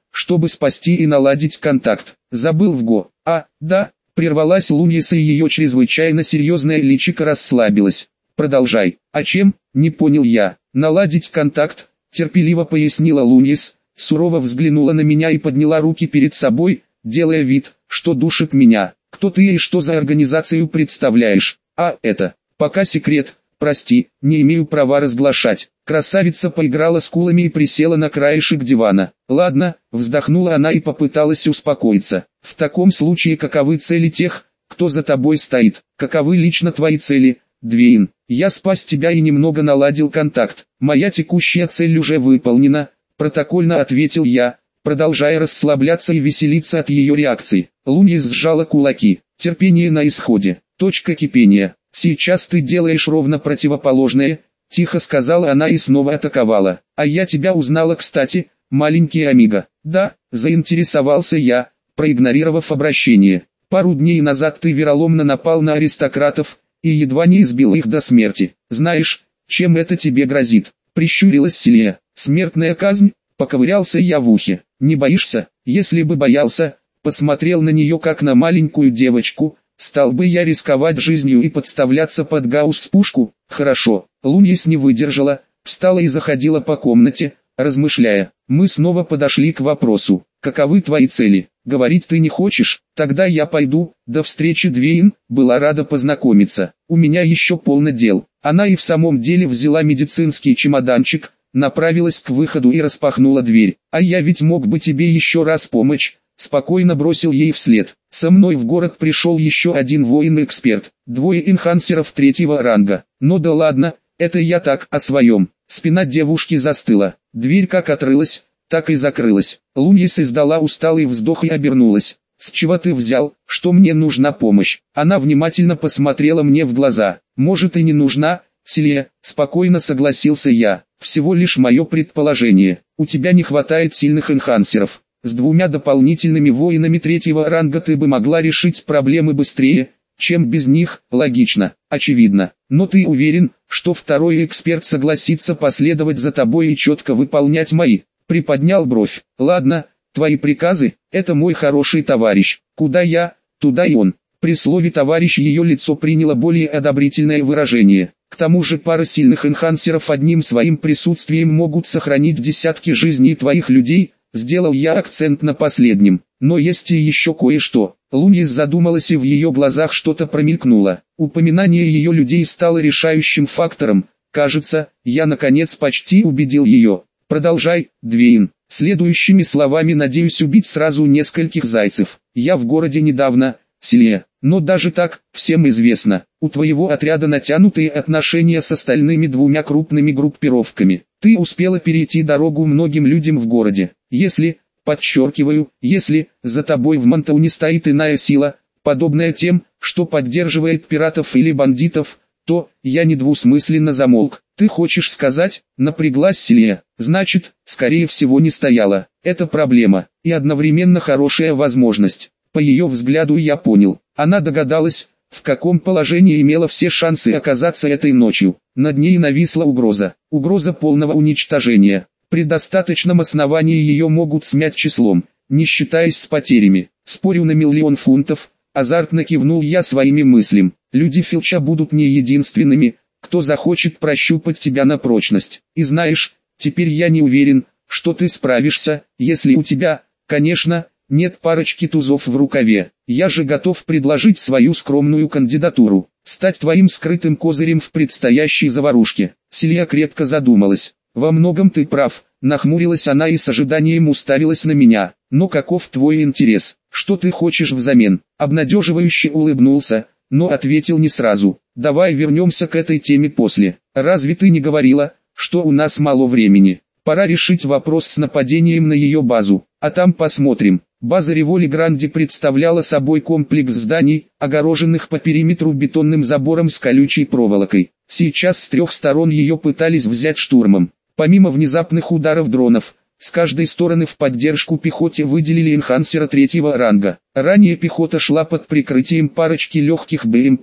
[SPEAKER 1] чтобы спасти и наладить контакт. Забыл в го. Да, прервалась Луньеса, и ее чрезвычайно серьезное личико расслабилось. Продолжай. А чем? Не понял я. Наладить контакт, терпеливо пояснила Луньес, сурово взглянула на меня и подняла руки перед собой, делая вид, что душит меня. Кто ты и что за организацию представляешь? Это пока секрет, прости, не имею права разглашать. Красавица поиграла скулами и присела на краешек дивана. Ладно, вздохнула она и попыталась успокоиться. В таком случае каковы цели тех, кто за тобой стоит? Каковы лично твои цели, Двейн? Я спас тебя и немного наладил контакт. Моя текущая цель уже выполнена, протокольно ответил я, продолжая расслабляться и веселиться от ее реакции. Лунья сжала кулаки. Терпение на исходе. Точка кипения. Сейчас ты делаешь ровно противоположное, тихо сказала она и снова атаковала. А я тебя узнала, кстати, маленький амиго. Да, заинтересовался я, проигнорировав обращение. Пару дней назад ты вероломно напал на аристократов и едва не избил их до смерти. Знаешь, чем это тебе грозит? Прищурилась Селия. Смертная казнь? Поковырялся я в ухе. Не боишься? Если бы боялся, посмотрел на нее как на маленькую девочку, стал бы я рисковать жизнью и подставляться под гаусс-пушку? Хорошо. Луньес не выдержала, встала и заходила по комнате, размышляя. Мы снова подошли к вопросу. Каковы твои цели? Говорить ты не хочешь? Тогда я пойду. До встречи, Двейн, была рада познакомиться. У меня еще полно дел. Она и в самом деле взяла медицинский чемоданчик, направилась к выходу и распахнула дверь. А я ведь мог бы тебе еще раз помочь. Спокойно бросил ей вслед. Со мной в город пришел еще один воин-эксперт, 2 энхансеров 3-го ранга. Но да ладно, это я так о своем. Спина девушки застыла. Дверь как открылась, так и закрылась. Луньес издала усталый вздох и обернулась. «С чего ты взял, что мне нужна помощь?» Она внимательно посмотрела мне в глаза. «Может и не нужна, Селия», спокойно согласился я. «Всего лишь мое предположение. У тебя не хватает сильных энхансеров. С 2 дополнительными воинами 3-го ранга ты бы могла решить проблемы быстрее, чем без них, логично, очевидно. Но ты уверен, что 2-й эксперт согласится последовать за тобой и четко выполнять мои?» Приподнял бровь. «Ладно, твои приказы, это мой хороший товарищ. Куда я, туда и он». При слове «товарищ» ее лицо приняло более одобрительное выражение. К тому же пара сильных энхансеров одним своим присутствием могут сохранить десятки жизней твоих людей. Сделал я акцент на последнем. Но есть и еще кое-что. Луньес задумалась, и в ее глазах что-то промелькнуло. Упоминание ее людей стало решающим фактором. Кажется, я наконец почти убедил ее. Продолжай, Двейн. Следующими словами: надеюсь убить сразу нескольких зайцев. Я в городе недавно, Селия. Но даже так, всем известно, у твоего отряда натянутые отношения с остальными 2 крупными группировками. Ты успела перейти дорогу многим людям в городе. Если, подчеркиваю, если за тобой в Монтауне стоит иная сила, подобная тем, что поддерживает пиратов или бандитов, то, я недвусмысленно замолк. Ты хочешь сказать, напряглась Селия, значит, скорее всего не стояла. Это проблема, и одновременно хорошая возможность. По ее взгляду я понял, она догадалась, в каком положении имела все шансы оказаться этой ночью. Над ней нависла угроза. Угроза полного уничтожения. При достаточном основании ее могут смять числом, не считаясь с потерями. Спорю на 1 000 000 фунтов, азартно кивнул я своими мыслям. Люди Филча будут не единственными, кто захочет прощупать тебя на прочность. И знаешь, теперь я не уверен, что ты справишься, если у тебя, конечно, нет парочки тузов в рукаве. Я же готов предложить свою скромную кандидатуру, стать твоим скрытым козырем в предстоящей заварушке. Селия крепко задумалась. Во многом ты прав, нахмурилась она и с ожиданием уставилась на меня. Но каков твой интерес? Что ты хочешь взамен? Обнадеживающе улыбнулся, но ответил не сразу. Давай вернемся к этой теме после. Разве ты не говорила, что у нас мало времени? Пора решить вопрос с нападением на ее базу, а там посмотрим. База Револи Гранди представляла собой комплекс зданий, огороженных по периметру бетонным забором с колючей проволокой. Сейчас с 3 сторон ее пытались взять штурмом. Помимо внезапных ударов дронов, с каждой стороны в поддержку пехоте выделили энхансера 3-го ранга. Ранее пехота шла под прикрытием парочки легких БМП,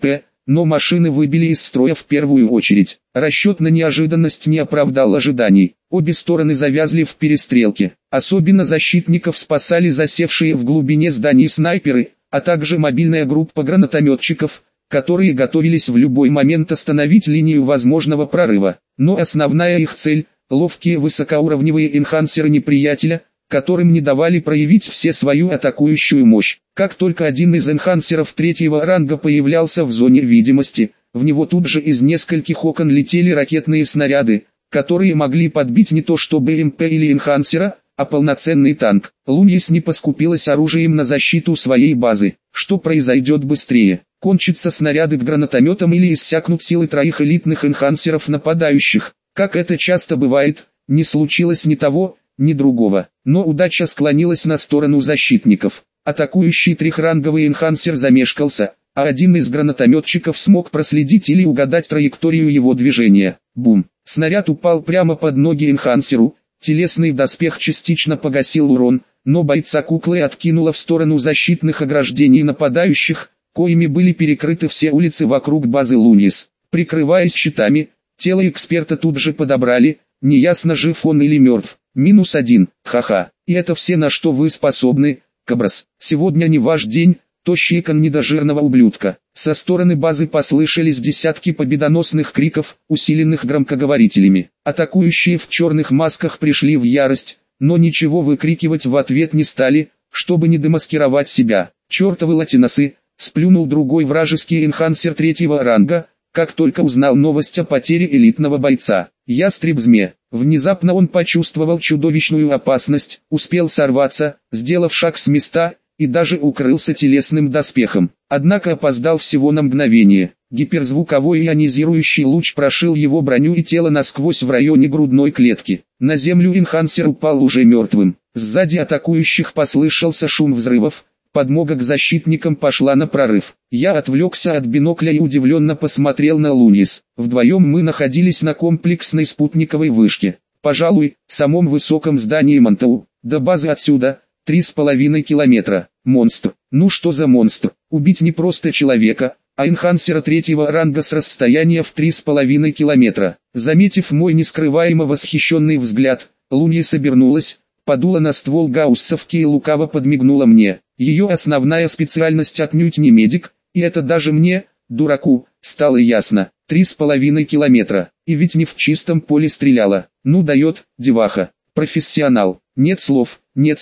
[SPEAKER 1] но машины выбили из строя в первую очередь. Расчет на неожиданность не оправдал ожиданий. Обе стороны завязли в перестрелке. Особенно защитников спасали засевшие в глубине зданий снайперы, а также мобильная группа гранатометчиков, которые готовились в любой момент остановить линию возможного прорыва. Но основная их цель – ловкие высокоуровневые энхансеры неприятеля, которым не давали проявить все свою атакующую мощь. Как только один из энхансеров третьего ранга появлялся в зоне видимости, в него тут же из нескольких окон летели ракетные снаряды, которые могли подбить не то чтобы МП или энхансера, а полноценный танк. Луньес не поскупилась оружием на защиту своей базы. Что произойдет быстрее? Кончатся снаряды к гранатометам или иссякнут силы троих элитных энхансеров нападающих? Как это часто бывает, не случилось ни того, ни другого. Но удача склонилась на сторону защитников. Атакующий трехранговый энхансер замешкался, а один из гранатометчиков смог проследить или угадать траекторию его движения. Бум! Снаряд упал прямо под ноги энхансеру, телесный доспех частично погасил урон, но бойца куклы откинуло в сторону защитных ограждений нападающих, коими были перекрыты все улицы вокруг базы Луньес. Прикрываясь щитами, тело эксперта тут же подобрали, неясно жив он или мертв. -1, ха-ха. И это все, на что вы способны, Кабрас. Сегодня не ваш день, тощий кон недожирного ублюдка. Со стороны базы послышались десятки победоносных криков, усиленных громкоговорителями. Атакующие в черных масках пришли в ярость, но ничего выкрикивать в ответ не стали, чтобы не демаскировать себя. Чертовы латиносы, сплюнул другой вражеский энхансер третьего ранга, как только узнал новость о потере элитного бойца. Ястреб-зме. Внезапно он почувствовал чудовищную опасность, успел сорваться, сделав шаг с места, и даже укрылся телесным доспехом. Однако опоздал всего на мгновение. Гиперзвуковой ионизирующий луч прошил его броню и тело насквозь в районе грудной клетки. На землю энхансер упал уже мертвым. Сзади атакующих послышался шум взрывов. Подмога к защитникам пошла на прорыв. Я отвлекся от бинокля и удивленно посмотрел на Луньес. Вдвоем мы находились на комплексной спутниковой вышке. Пожалуй, самом высоком здании Монтау. До базы отсюда 3,5 километра. Монстр. Ну что за монстр? Убить не просто человека, а энхансера третьего ранга с расстояния в 3,5 километра. Заметив мой нескрываемо восхищенный взгляд, Луньес обернулась, подула на ствол гауссовки и лукаво подмигнула мне. Ее основная специальность отнюдь не медик, и это даже мне, дураку, стало ясно. 3,5 километра, и ведь не в чистом поле стреляла. Ну дает, деваха, профессионал. Нет слов,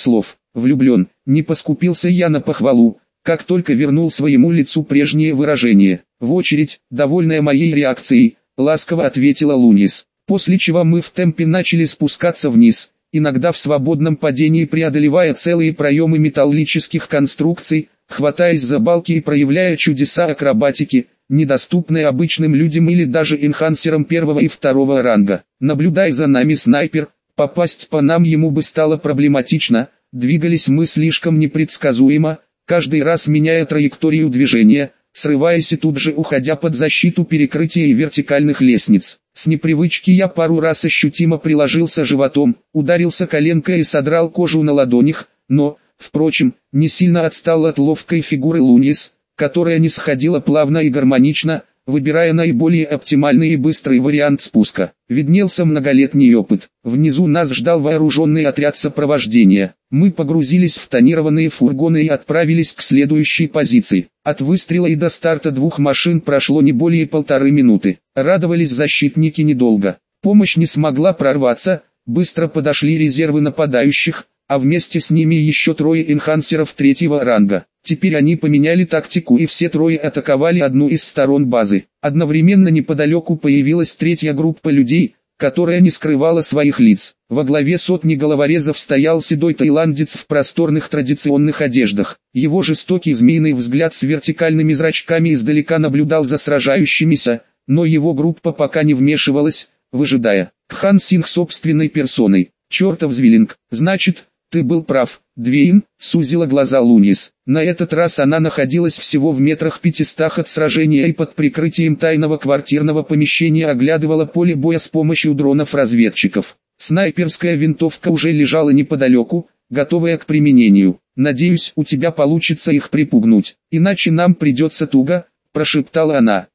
[SPEAKER 1] влюблен. Не поскупился я на похвалу, как только вернул своему лицу прежнее выражение. В очередь, довольная моей реакцией, ласково ответила Луньес. После чего мы в темпе начали спускаться вниз, иногда в свободном падении преодолевая целые проемы металлических конструкций, хватаясь за балки и проявляя чудеса акробатики, недоступные обычным людям или даже энхансерам первого и второго ранга. Наблюдая за нами снайпер, попасть по нам ему бы стало проблематично, двигались мы слишком непредсказуемо, каждый раз меняя траекторию движения, срываясь и тут же уходя под защиту перекрытия и вертикальных лестниц. С непривычки я пару раз ощутимо приложился животом, ударился коленкой и содрал кожу на ладонях, но, впрочем, не сильно отстал от ловкой фигуры Луньес, которая не сходила плавно и гармонично, выбирая наиболее оптимальный и быстрый вариант спуска. Виднелся многолетний опыт. Внизу нас ждал вооруженный отряд сопровождения. Мы погрузились в тонированные фургоны и отправились к следующей позиции. От выстрела и до старта двух машин прошло не более 1,5 минуты. Радовались защитники недолго. Помощь не смогла прорваться, быстро подошли резервы нападающих, а вместе с ними еще 3 энхансеров третьего ранга. Теперь они поменяли тактику и все 3 атаковали одну из сторон базы. Одновременно неподалеку появилась 3-я группа людей, которая не скрывала своих лиц. Во главе сотни головорезов стоял седой таиландец в просторных традиционных одеждах. Его жестокий змеиный взгляд с вертикальными зрачками издалека наблюдал за сражающимися, но его группа пока не вмешивалась, выжидая. Кхан Синг собственной персоной. Чертов Звиллинг, значит, ты был прав. Двейн, сузила глаза Луньес. На этот раз она находилась всего в метрах 500 от сражения и под прикрытием тайного квартирного помещения оглядывала поле боя с помощью дронов-разведчиков. Снайперская винтовка уже лежала неподалеку, готовая к применению. «Надеюсь, у тебя получится их припугнуть, иначе нам придется туго», – прошептала она.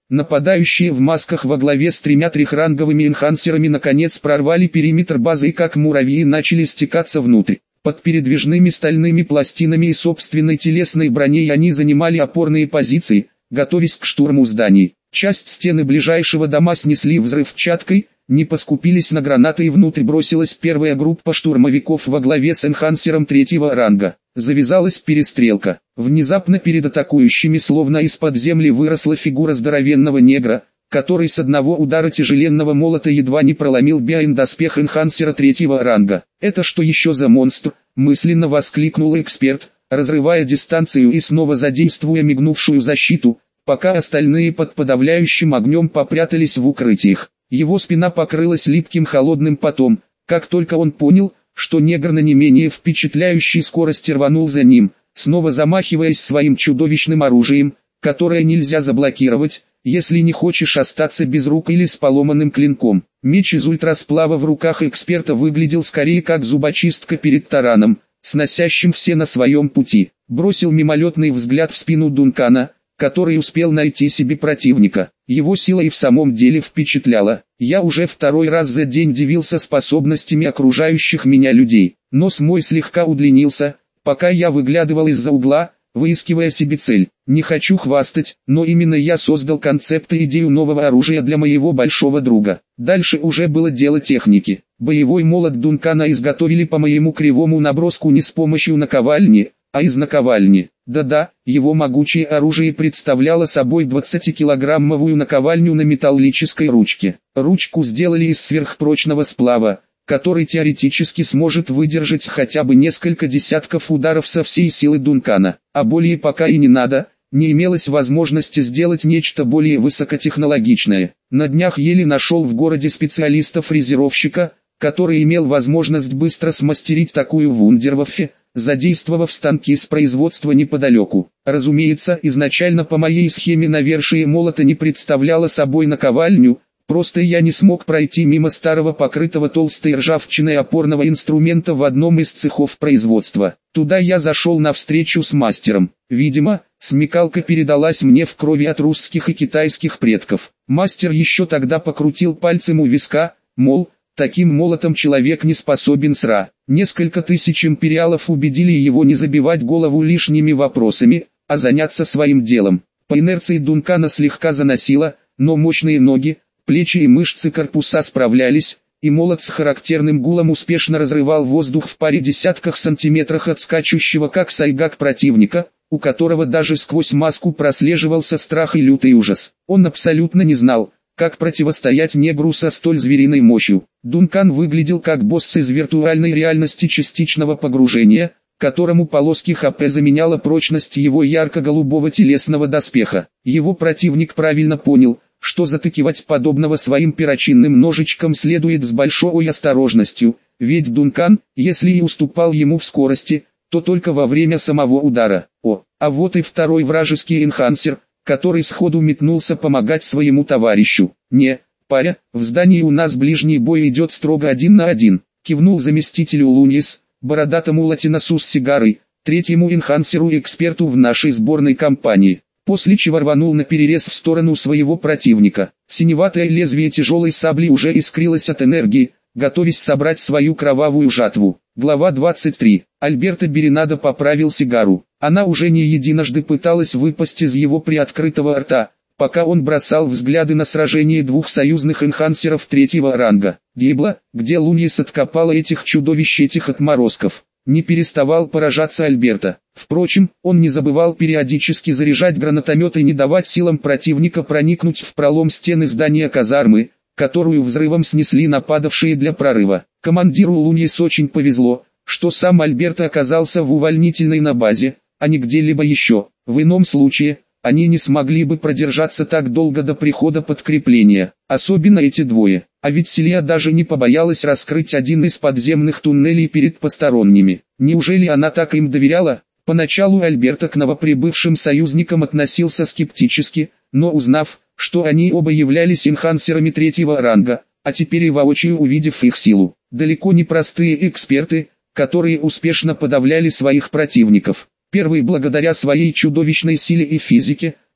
[SPEAKER 1] Нападающие в масках во главе с 3 трехранговыми энхансерами наконец прорвали периметр базы и как муравьи начали стекаться внутрь. Под передвижными стальными пластинами и собственной телесной броней они занимали опорные позиции, готовясь к штурму зданий. Часть стены ближайшего дома снесли взрывчаткой, не поскупились на гранаты и внутрь бросилась первая группа штурмовиков во главе с энхансером 3-го ранга. Завязалась перестрелка. Внезапно перед атакующими словно из-под земли выросла фигура здоровенного негра, который с одного удара тяжеленного молота едва не проломил биоиндоспех энхансера 3-го ранга. «Это что еще за монстр?» – мысленно воскликнул эксперт, разрывая дистанцию и снова задействуя мигнувшую защиту, пока остальные под подавляющим огнем попрятались в укрытиях. Его спина покрылась липким холодным потом, как только он понял, что негр на не менее впечатляющей скорости рванул за ним, снова замахиваясь своим чудовищным оружием, которое нельзя заблокировать, если не хочешь остаться без рук или с поломанным клинком. Меч из ультрасплава в руках эксперта выглядел скорее как зубочистка перед тараном, сносящим все на своем пути. Бросил мимолетный взгляд в спину Дункана, который успел найти себе противника. Его сила и в самом деле впечатляла. Я уже второй раз за день дивился способностями окружающих меня людей. Нос мой слегка удлинился, пока я выглядывал из-за угла, выискивая себе цель. Не хочу хвастать, но именно я создал концепт и идею нового оружия для моего большого друга. Дальше уже было дело техники. Боевой молот Дункана изготовили по моему кривому наброску не с помощью наковальни, а из наковальни. Да-да, его могучее оружие представляло собой 20-килограммовую наковальню на металлической ручке. Ручку сделали из сверхпрочного сплава, который теоретически сможет выдержать хотя бы несколько десятков ударов со всей силы Дункана. А более пока и не надо, не имелось возможности сделать нечто более высокотехнологичное. На днях еле нашел в городе специалиста-фрезеровщика, который имел возможность быстро смастерить такую вундерваффе, задействовав станки с производства неподалеку. Разумеется, изначально по моей схеме навершие молота не представляло собой наковальню, просто я не смог пройти мимо старого покрытого толстой ржавчиной опорного инструмента в одном из цехов производства. Туда я зашел на встречу с мастером. Видимо, смекалка передалась мне в крови от русских и китайских предков. Мастер еще тогда покрутил пальцем у виска, мол, таким молотом человек не способен сра. Несколько тысяч империалов убедили его не забивать голову лишними вопросами, а заняться своим делом. По инерции Дункана слегка заносило, но мощные ноги, плечи и мышцы корпуса справлялись, и молот с характерным гулом успешно разрывал воздух в паре десятках сантиметрах от скачущего как сайгак противника, у которого даже сквозь маску прослеживался страх и лютый ужас. Он абсолютно не знал, как противостоять негру со столь звериной мощью. Дункан выглядел как босс из виртуальной реальности частичного погружения, которому полоски ХП заменяла прочность его ярко-голубого телесного доспеха. Его противник правильно понял, что затыкивать подобного своим перочинным ножичком следует с большой осторожностью, ведь Дункан, если и уступал ему в скорости, то только во время самого удара. А вот и второй вражеский энхансер, который сходу метнулся помогать своему товарищу. «Не, паря, в здании у нас ближний бой идет строго 1 на 1, кивнул заместителю Луньес, бородатому латиносу с сигарой, третьему энхансеру-эксперту в нашей сборной компании, после чего рванул наперерез в сторону своего противника. Синеватое лезвие тяжелой сабли уже искрилось от энергии, готовясь собрать свою кровавую жатву. Глава 23. Альберто Беринадо поправил сигару. Она уже не единожды пыталась выпасть из его приоткрытого рта, пока он бросал взгляды на сражение двух союзных энхансеров 3-го ранга. Диабло, где Луньес откопала этих чудовищ, этих отморозков, не переставал поражаться Альберто. Впрочем, он не забывал периодически заряжать гранатомет и не давать силам противника проникнуть в пролом стены здания казармы, которую взрывом снесли нападавшие для прорыва. Командиру Луньес очень повезло, что сам Альберто оказался в увольнительной на базе, а не где-либо еще. В ином случае, они не смогли бы продержаться так долго до прихода подкрепления, особенно эти двое. А ведь Селия даже не побоялась раскрыть один из подземных туннелей перед посторонними. Неужели она так им доверяла? Поначалу Альберто к новоприбывшим союзникам относился скептически, но узнав, что они оба являлись энхансерами 3-го ранга, а теперь и воочию увидев их силу, далеко не простые эксперты, которые успешно подавляли своих противников. Первый благодаря своей чудовищной силе и физике,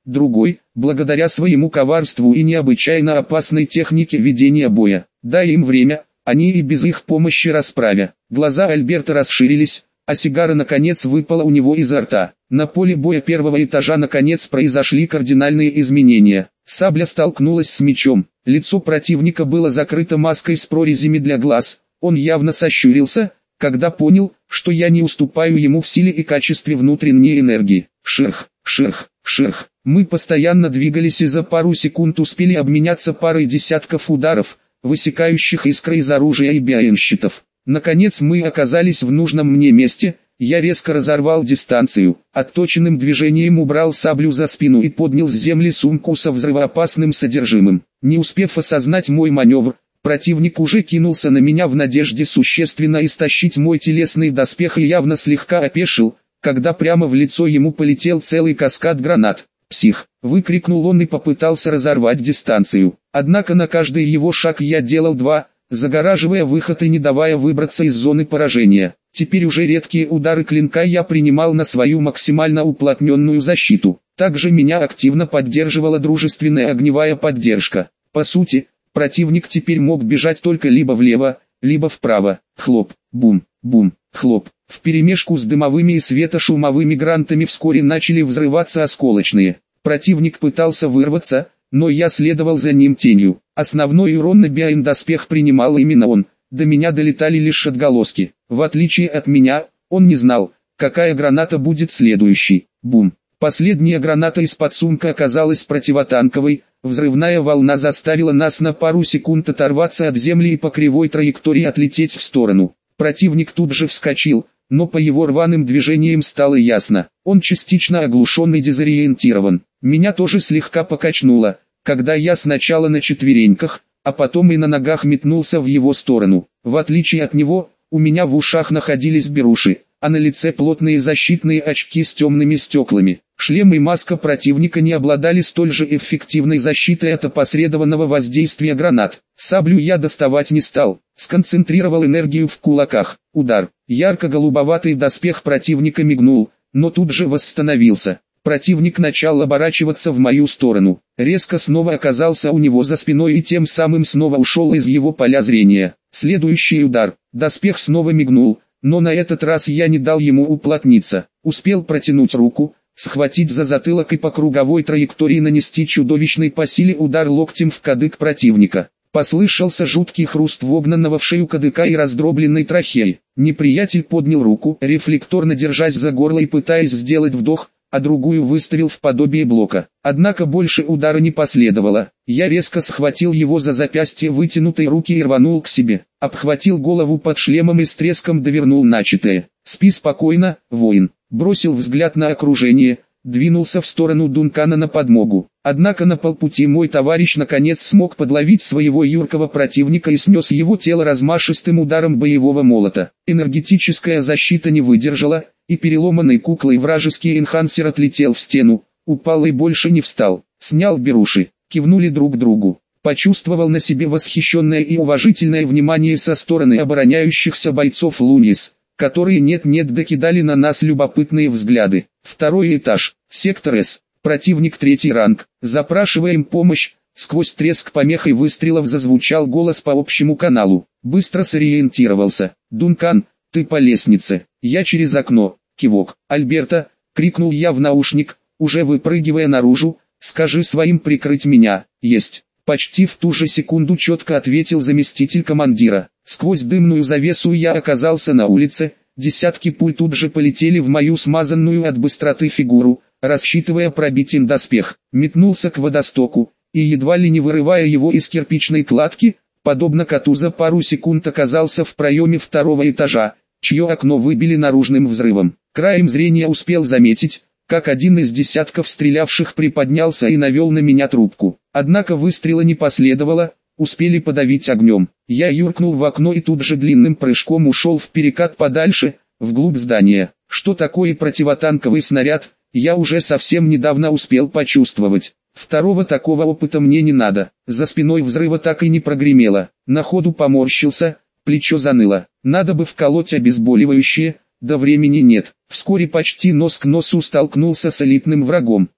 [SPEAKER 1] другой, благодаря своему коварству и необычайно опасной технике ведения боя. Дай им время, они и без их помощи расправя. Глаза Альберта расширились, а сигара наконец выпала у него изо рта. На поле боя первого этажа наконец произошли кардинальные изменения. Сабля столкнулась с мечом, лицо противника было закрыто маской с прорезями для глаз, он явно сощурился, когда понял, что я не уступаю ему в силе и качестве внутренней энергии. Ширх, ширх, ширх. Мы постоянно двигались и за пару секунд успели обменяться парой десятков ударов, высекающих искры из оружия и биоэнщитов. Наконец мы оказались в нужном мне месте, я резко разорвал дистанцию, отточенным движением убрал саблю за спину и поднял с земли сумку со взрывоопасным содержимым. Не успев осознать мой маневр, противник уже кинулся на меня в надежде существенно истощить мой телесный доспех и явно слегка опешил, когда прямо в лицо ему полетел целый каскад гранат. «Псих!» — выкрикнул он и попытался разорвать дистанцию. Однако на каждый его шаг я делал два, загораживая выход и не давая выбраться из зоны поражения. Теперь уже редкие удары клинка я принимал на свою максимально уплотненную защиту. Также меня активно поддерживала дружественная огневая поддержка. По сути, противник теперь мог бежать только либо влево, либо вправо. Хлоп, бум, бум, хлоп. Вперемешку с дымовыми и светошумовыми гранатами вскоре начали взрываться осколочные. Противник пытался вырваться, но я следовал за ним тенью. Основной урон на биоэндоспех принимал именно он, до меня долетали лишь отголоски. В отличие от меня, он не знал, какая граната будет следующей. Бум. Последняя граната из-под сумка оказалась противотанковой, взрывная волна заставила нас на пару секунд оторваться от земли и по кривой траектории отлететь в сторону. Противник тут же вскочил, но по его рваным движениям стало ясно, он частично оглушен и дезориентирован. Меня тоже слегка покачнуло, когда я сначала на четвереньках, а потом и на ногах метнулся в его сторону. В отличие от него, у меня в ушах находились беруши, а на лице плотные защитные очки с темными стеклами. Шлем и маска противника не обладали столь же эффективной защитой от опосредованного воздействия гранат. Саблю я доставать не стал, сконцентрировал энергию в кулаках. Удар. Ярко-голубоватый доспех противника мигнул, но тут же восстановился. Противник начал оборачиваться в мою сторону. Резко снова оказался у него за спиной и тем самым снова ушел из его поля зрения. Следующий удар. Доспех снова мигнул, но на этот раз я не дал ему уплотниться. Успел протянуть руку, схватить за затылок и по круговой траектории нанести чудовищный по силе удар локтем в кадык противника. Послышался жуткий хруст вогнанного в шею кадыка и раздробленной трахеи. Неприятель поднял руку, рефлекторно держась за горло и пытаясь сделать вдох, а другую выставил в подобие блока. Однако больше удара не последовало. Я резко схватил его за запястье вытянутой руки и рванул к себе. Обхватил голову под шлемом и с треском довернул начатое. «Спи спокойно, воин». Бросил взгляд на окружение, двинулся в сторону Дункана на подмогу. Однако на полпути мой товарищ наконец смог подловить своего юркого противника и снес его тело размашистым ударом боевого молота. Энергетическая защита не выдержала, и переломанной куклой вражеский энхансер отлетел в стену, упал и больше не встал. Снял беруши, кивнули друг другу. Почувствовал на себе восхищенное и уважительное внимание со стороны обороняющихся бойцов Лунис, которые нет-нет докидали на нас любопытные взгляды. Второй этаж, сектор С, противник третий ранг, запрашиваем помощь. Сквозь треск помех и выстрелов зазвучал голос по общему каналу. Быстро сориентировался. «Дункан, ты по лестнице, я через окно». Кивок. «Альберта», — крикнул я в наушник, уже выпрыгивая наружу, «скажи своим прикрыть меня». «Есть». Почти в ту же секунду четко ответил заместитель командира. Сквозь дымную завесу я оказался на улице, десятки пуль тут же полетели в мою смазанную от быстроты фигуру, рассчитывая пробить им доспех. Метнулся к водостоку, и едва ли не вырывая его из кирпичной кладки, подобно коту за пару секунд оказался в проеме второго этажа, чье окно выбили наружным взрывом. Краем зрения успел заметить, как один из десятков стрелявших приподнялся и навел на меня трубку. Однако выстрела не последовало, успели подавить огнем. Я юркнул в окно и тут же длинным прыжком ушел в перекат подальше, вглубь здания. Что такое противотанковый снаряд, я уже совсем недавно успел почувствовать. Второго такого опыта мне не надо. За спиной взрыва так и не прогремело. На ходу поморщился, плечо заныло. Надо бы вколоть обезболивающее, да времени нет. Вскоре почти нос к носу столкнулся с элитным врагом.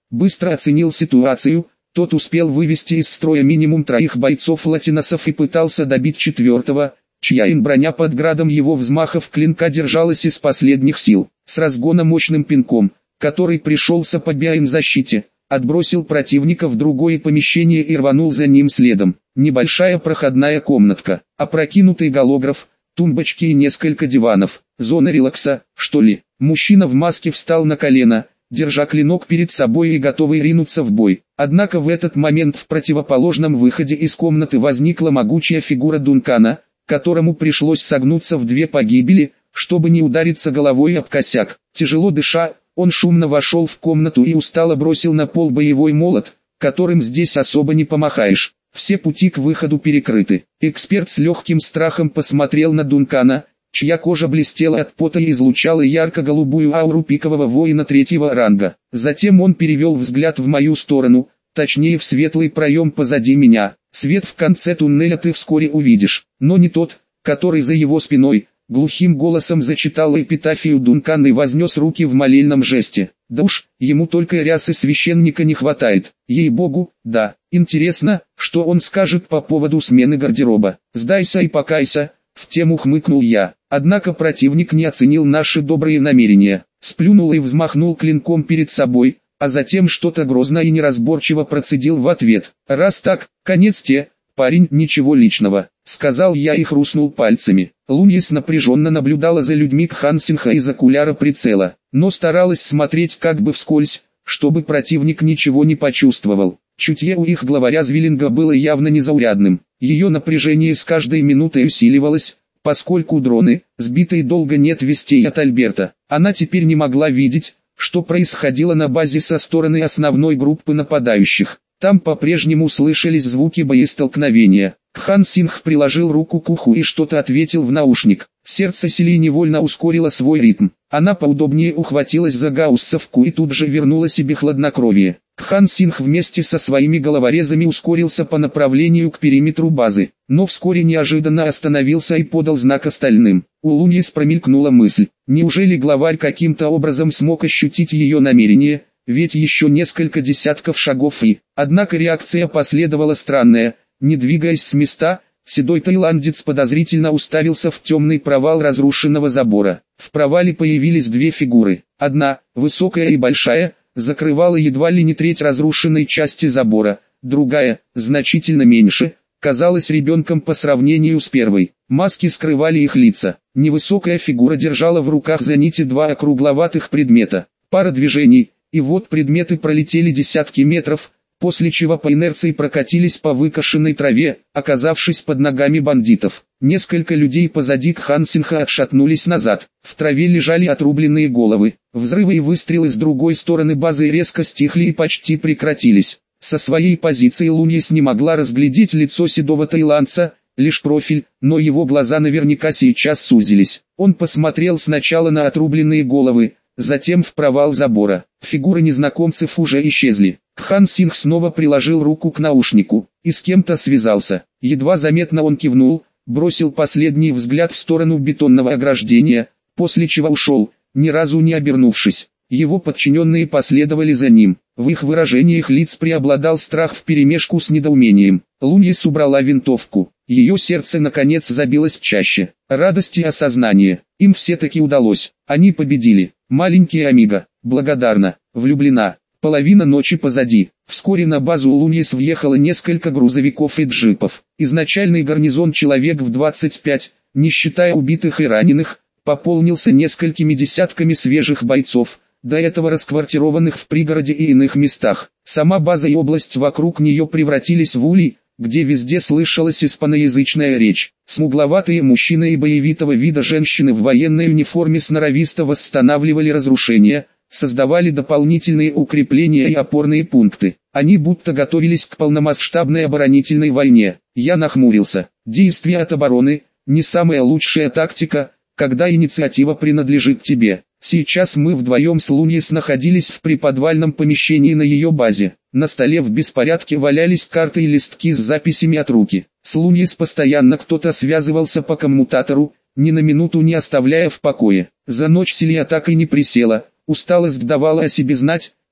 [SPEAKER 1] быстро оценил ситуацию. Тот успел вывести из строя минимум 3 бойцов латиносов и пытался добить 4-го, чья броня под градом его взмахов клинка держалась из последних сил. С разгона мощным пинком, который пришелся по защите, отбросил противника в другое помещение и рванул за ним следом. Небольшая проходная комнатка, опрокинутый голограф, тумбочки и несколько диванов. Зона релакса, что ли? Мужчина в маске встал на колено, держа клинок перед собой и готовый ринуться в бой. Однако в этот момент в противоположном выходе из комнаты возникла могучая фигура Дункана, которому пришлось согнуться в 2 погибели, чтобы не удариться головой об косяк. Тяжело дыша, он шумно вошел в комнату и устало бросил на пол боевой молот, которым здесь особо не помахаешь. Все пути к выходу перекрыты. Эксперт с легким страхом посмотрел на Дункана, чья кожа блестела от пота и излучала ярко-голубую ауру пикового воина 3-го ранга. Затем он перевел взгляд в мою сторону, точнее в светлый проем позади меня. Свет в конце туннеля ты вскоре увидишь, но не тот, который за его спиной. Глухим голосом зачитал эпитафию Дункан и вознес руки в молельном жесте. Да уж, ему только рясы священника не хватает. Ей-богу, да. Интересно, что он скажет по поводу смены гардероба. Сдайся и покайся, в тему хмыкнул я. Однако противник не оценил наши добрые намерения. Сплюнул и взмахнул клинком перед собой, а затем что-то грозно и неразборчиво процедил в ответ. Раз так, конец те, парень, ничего личного, сказал я и хрустнул пальцами. Луньес напряженно наблюдала за людьми Кхансинха из окуляра прицела, но старалась смотреть как бы вскользь, чтобы противник ничего не почувствовал. Чутье у их главаря Звиллинга было явно незаурядным. Ее напряжение с каждой минутой усиливалось, поскольку дроны, сбитые долго нет вестей от Альберта. Она теперь не могла видеть, что происходило на базе со стороны основной группы нападающих. Там по-прежнему слышались звуки боестолкновения. Кхан Сингх приложил руку к уху и что-то ответил в наушник. Сердце Селии невольно ускорило свой ритм. Она поудобнее ухватилась за гауссовку и тут же вернула себе хладнокровие. Кхан Сингх вместе со своими головорезами ускорился по направлению к периметру базы, но вскоре неожиданно остановился и подал знак остальным. У Луньес промелькнула мысль, неужели главарь каким-то образом смог ощутить ее намерение, ведь еще несколько десятков шагов и... Однако реакция последовала странная. Не двигаясь с места, седой таиландец подозрительно уставился в темный провал разрушенного забора. В провале появились 2 фигуры. Одна, высокая и большая, закрывала едва ли не треть разрушенной части забора. Другая, значительно меньше, казалась ребенком по сравнению с первой. Маски скрывали их лица. Невысокая фигура держала в руках за нити 2 округловатых предмета. Пара движений, и вот предметы пролетели десятки метров, после чего по инерции прокатились по выкошенной траве, оказавшись под ногами бандитов. Несколько людей позади Кхансинха отшатнулись назад. В траве лежали отрубленные головы. Взрывы и выстрелы с другой стороны базы резко стихли и почти прекратились. Со своей позиции Луньес не могла разглядеть лицо седого таиландца, лишь профиль, но его глаза наверняка сейчас сузились. Он посмотрел сначала на отрубленные головы, затем в провал забора. Фигуры незнакомцев уже исчезли. Кхан Сингх снова приложил руку к наушнику и с кем-то связался. Едва заметно он кивнул, бросил последний взгляд в сторону бетонного ограждения, после чего ушел, ни разу не обернувшись. Его подчиненные последовали за ним. В их выражениях лиц преобладал страх вперемешку с недоумением. Луньес убрала винтовку. Ее сердце наконец забилось чаще. Радость и осознание. Им все-таки удалось. Они победили. Маленький Амиго. Благодарна. Влюблена. Половина ночи позади. Вскоре на базу Луньес въехало несколько грузовиков и джипов. Изначальный гарнизон человек в 25, не считая убитых и раненых, пополнился несколькими десятками свежих бойцов, до этого расквартированных в пригороде и иных местах. Сама база и область вокруг нее превратились в улей, где везде слышалась испаноязычная речь. Смугловатые мужчины и боевитого вида женщины в военной униформе сноровисто восстанавливали разрушения, создавали дополнительные укрепления и опорные пункты. Они будто готовились к полномасштабной оборонительной войне. Я нахмурился. Действия от обороны – не самая лучшая тактика, когда инициатива принадлежит тебе. Сейчас мы вдвоем с Луньес находились в приподвальном помещении на ее базе. На столе в беспорядке валялись карты и листки с записями от руки. С Луньес постоянно кто-то связывался по коммутатору, ни на минуту не оставляя в покое. За ночь Селия так и не присела. Усталость давала о себе знать,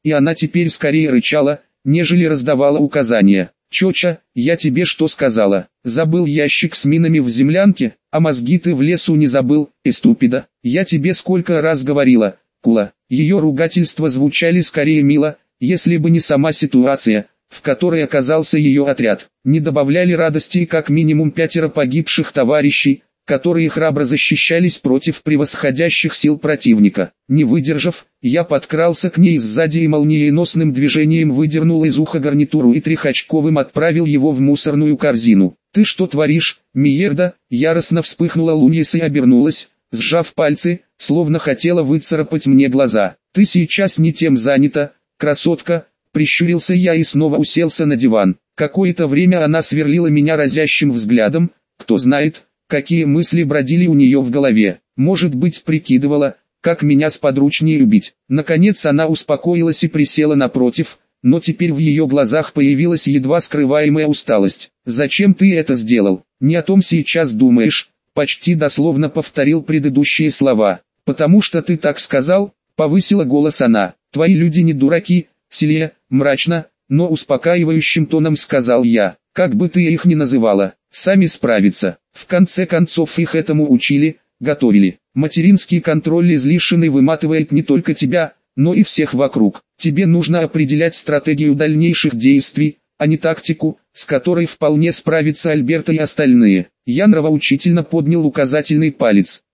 [SPEAKER 1] и она теперь скорее рычала, нежели раздавала указания. «Чоча, я тебе что сказала? Забыл ящик с минами в землянке, а мозги ты в лесу не забыл, эступида. Я тебе сколько раз говорила, кула». Ее ругательства звучали скорее мило, если бы не сама ситуация, в которой оказался ее отряд. Не добавляли радости как минимум 5 погибших товарищей, которые храбро защищались против превосходящих сил противника. Не выдержав, я подкрался к ней сзади и молниеносным движением выдернул из уха гарнитуру и трехочковым отправил его в мусорную корзину. «Ты что творишь, Миерда?» Яростно вспыхнула Луньес и обернулась, сжав пальцы, словно хотела выцарапать мне глаза. «Ты сейчас не тем занята, красотка!» Прищурился я и снова уселся на диван. Какое-то время она сверлила меня разящим взглядом, кто знает, какие мысли бродили у нее в голове. Может быть, прикидывала, как меня сподручнее убить. Наконец она успокоилась и присела напротив, но теперь в ее глазах появилась едва скрываемая усталость. «Зачем ты это сделал? Не о том сейчас думаешь», почти дословно повторил предыдущие слова. «Потому что ты так сказал», повысила голос она. «Твои люди не дураки, Селия», мрачно, но успокаивающим тоном сказал я. «Как бы ты их ни называла, сами справятся. В конце концов их этому учили, готовили. Материнский контроль излишен и выматывает не только тебя, но и всех вокруг. Тебе нужно определять стратегию дальнейших действий, а не тактику, с которой вполне справятся Альберта и остальные». Я нравоучительно поднял указательный палец.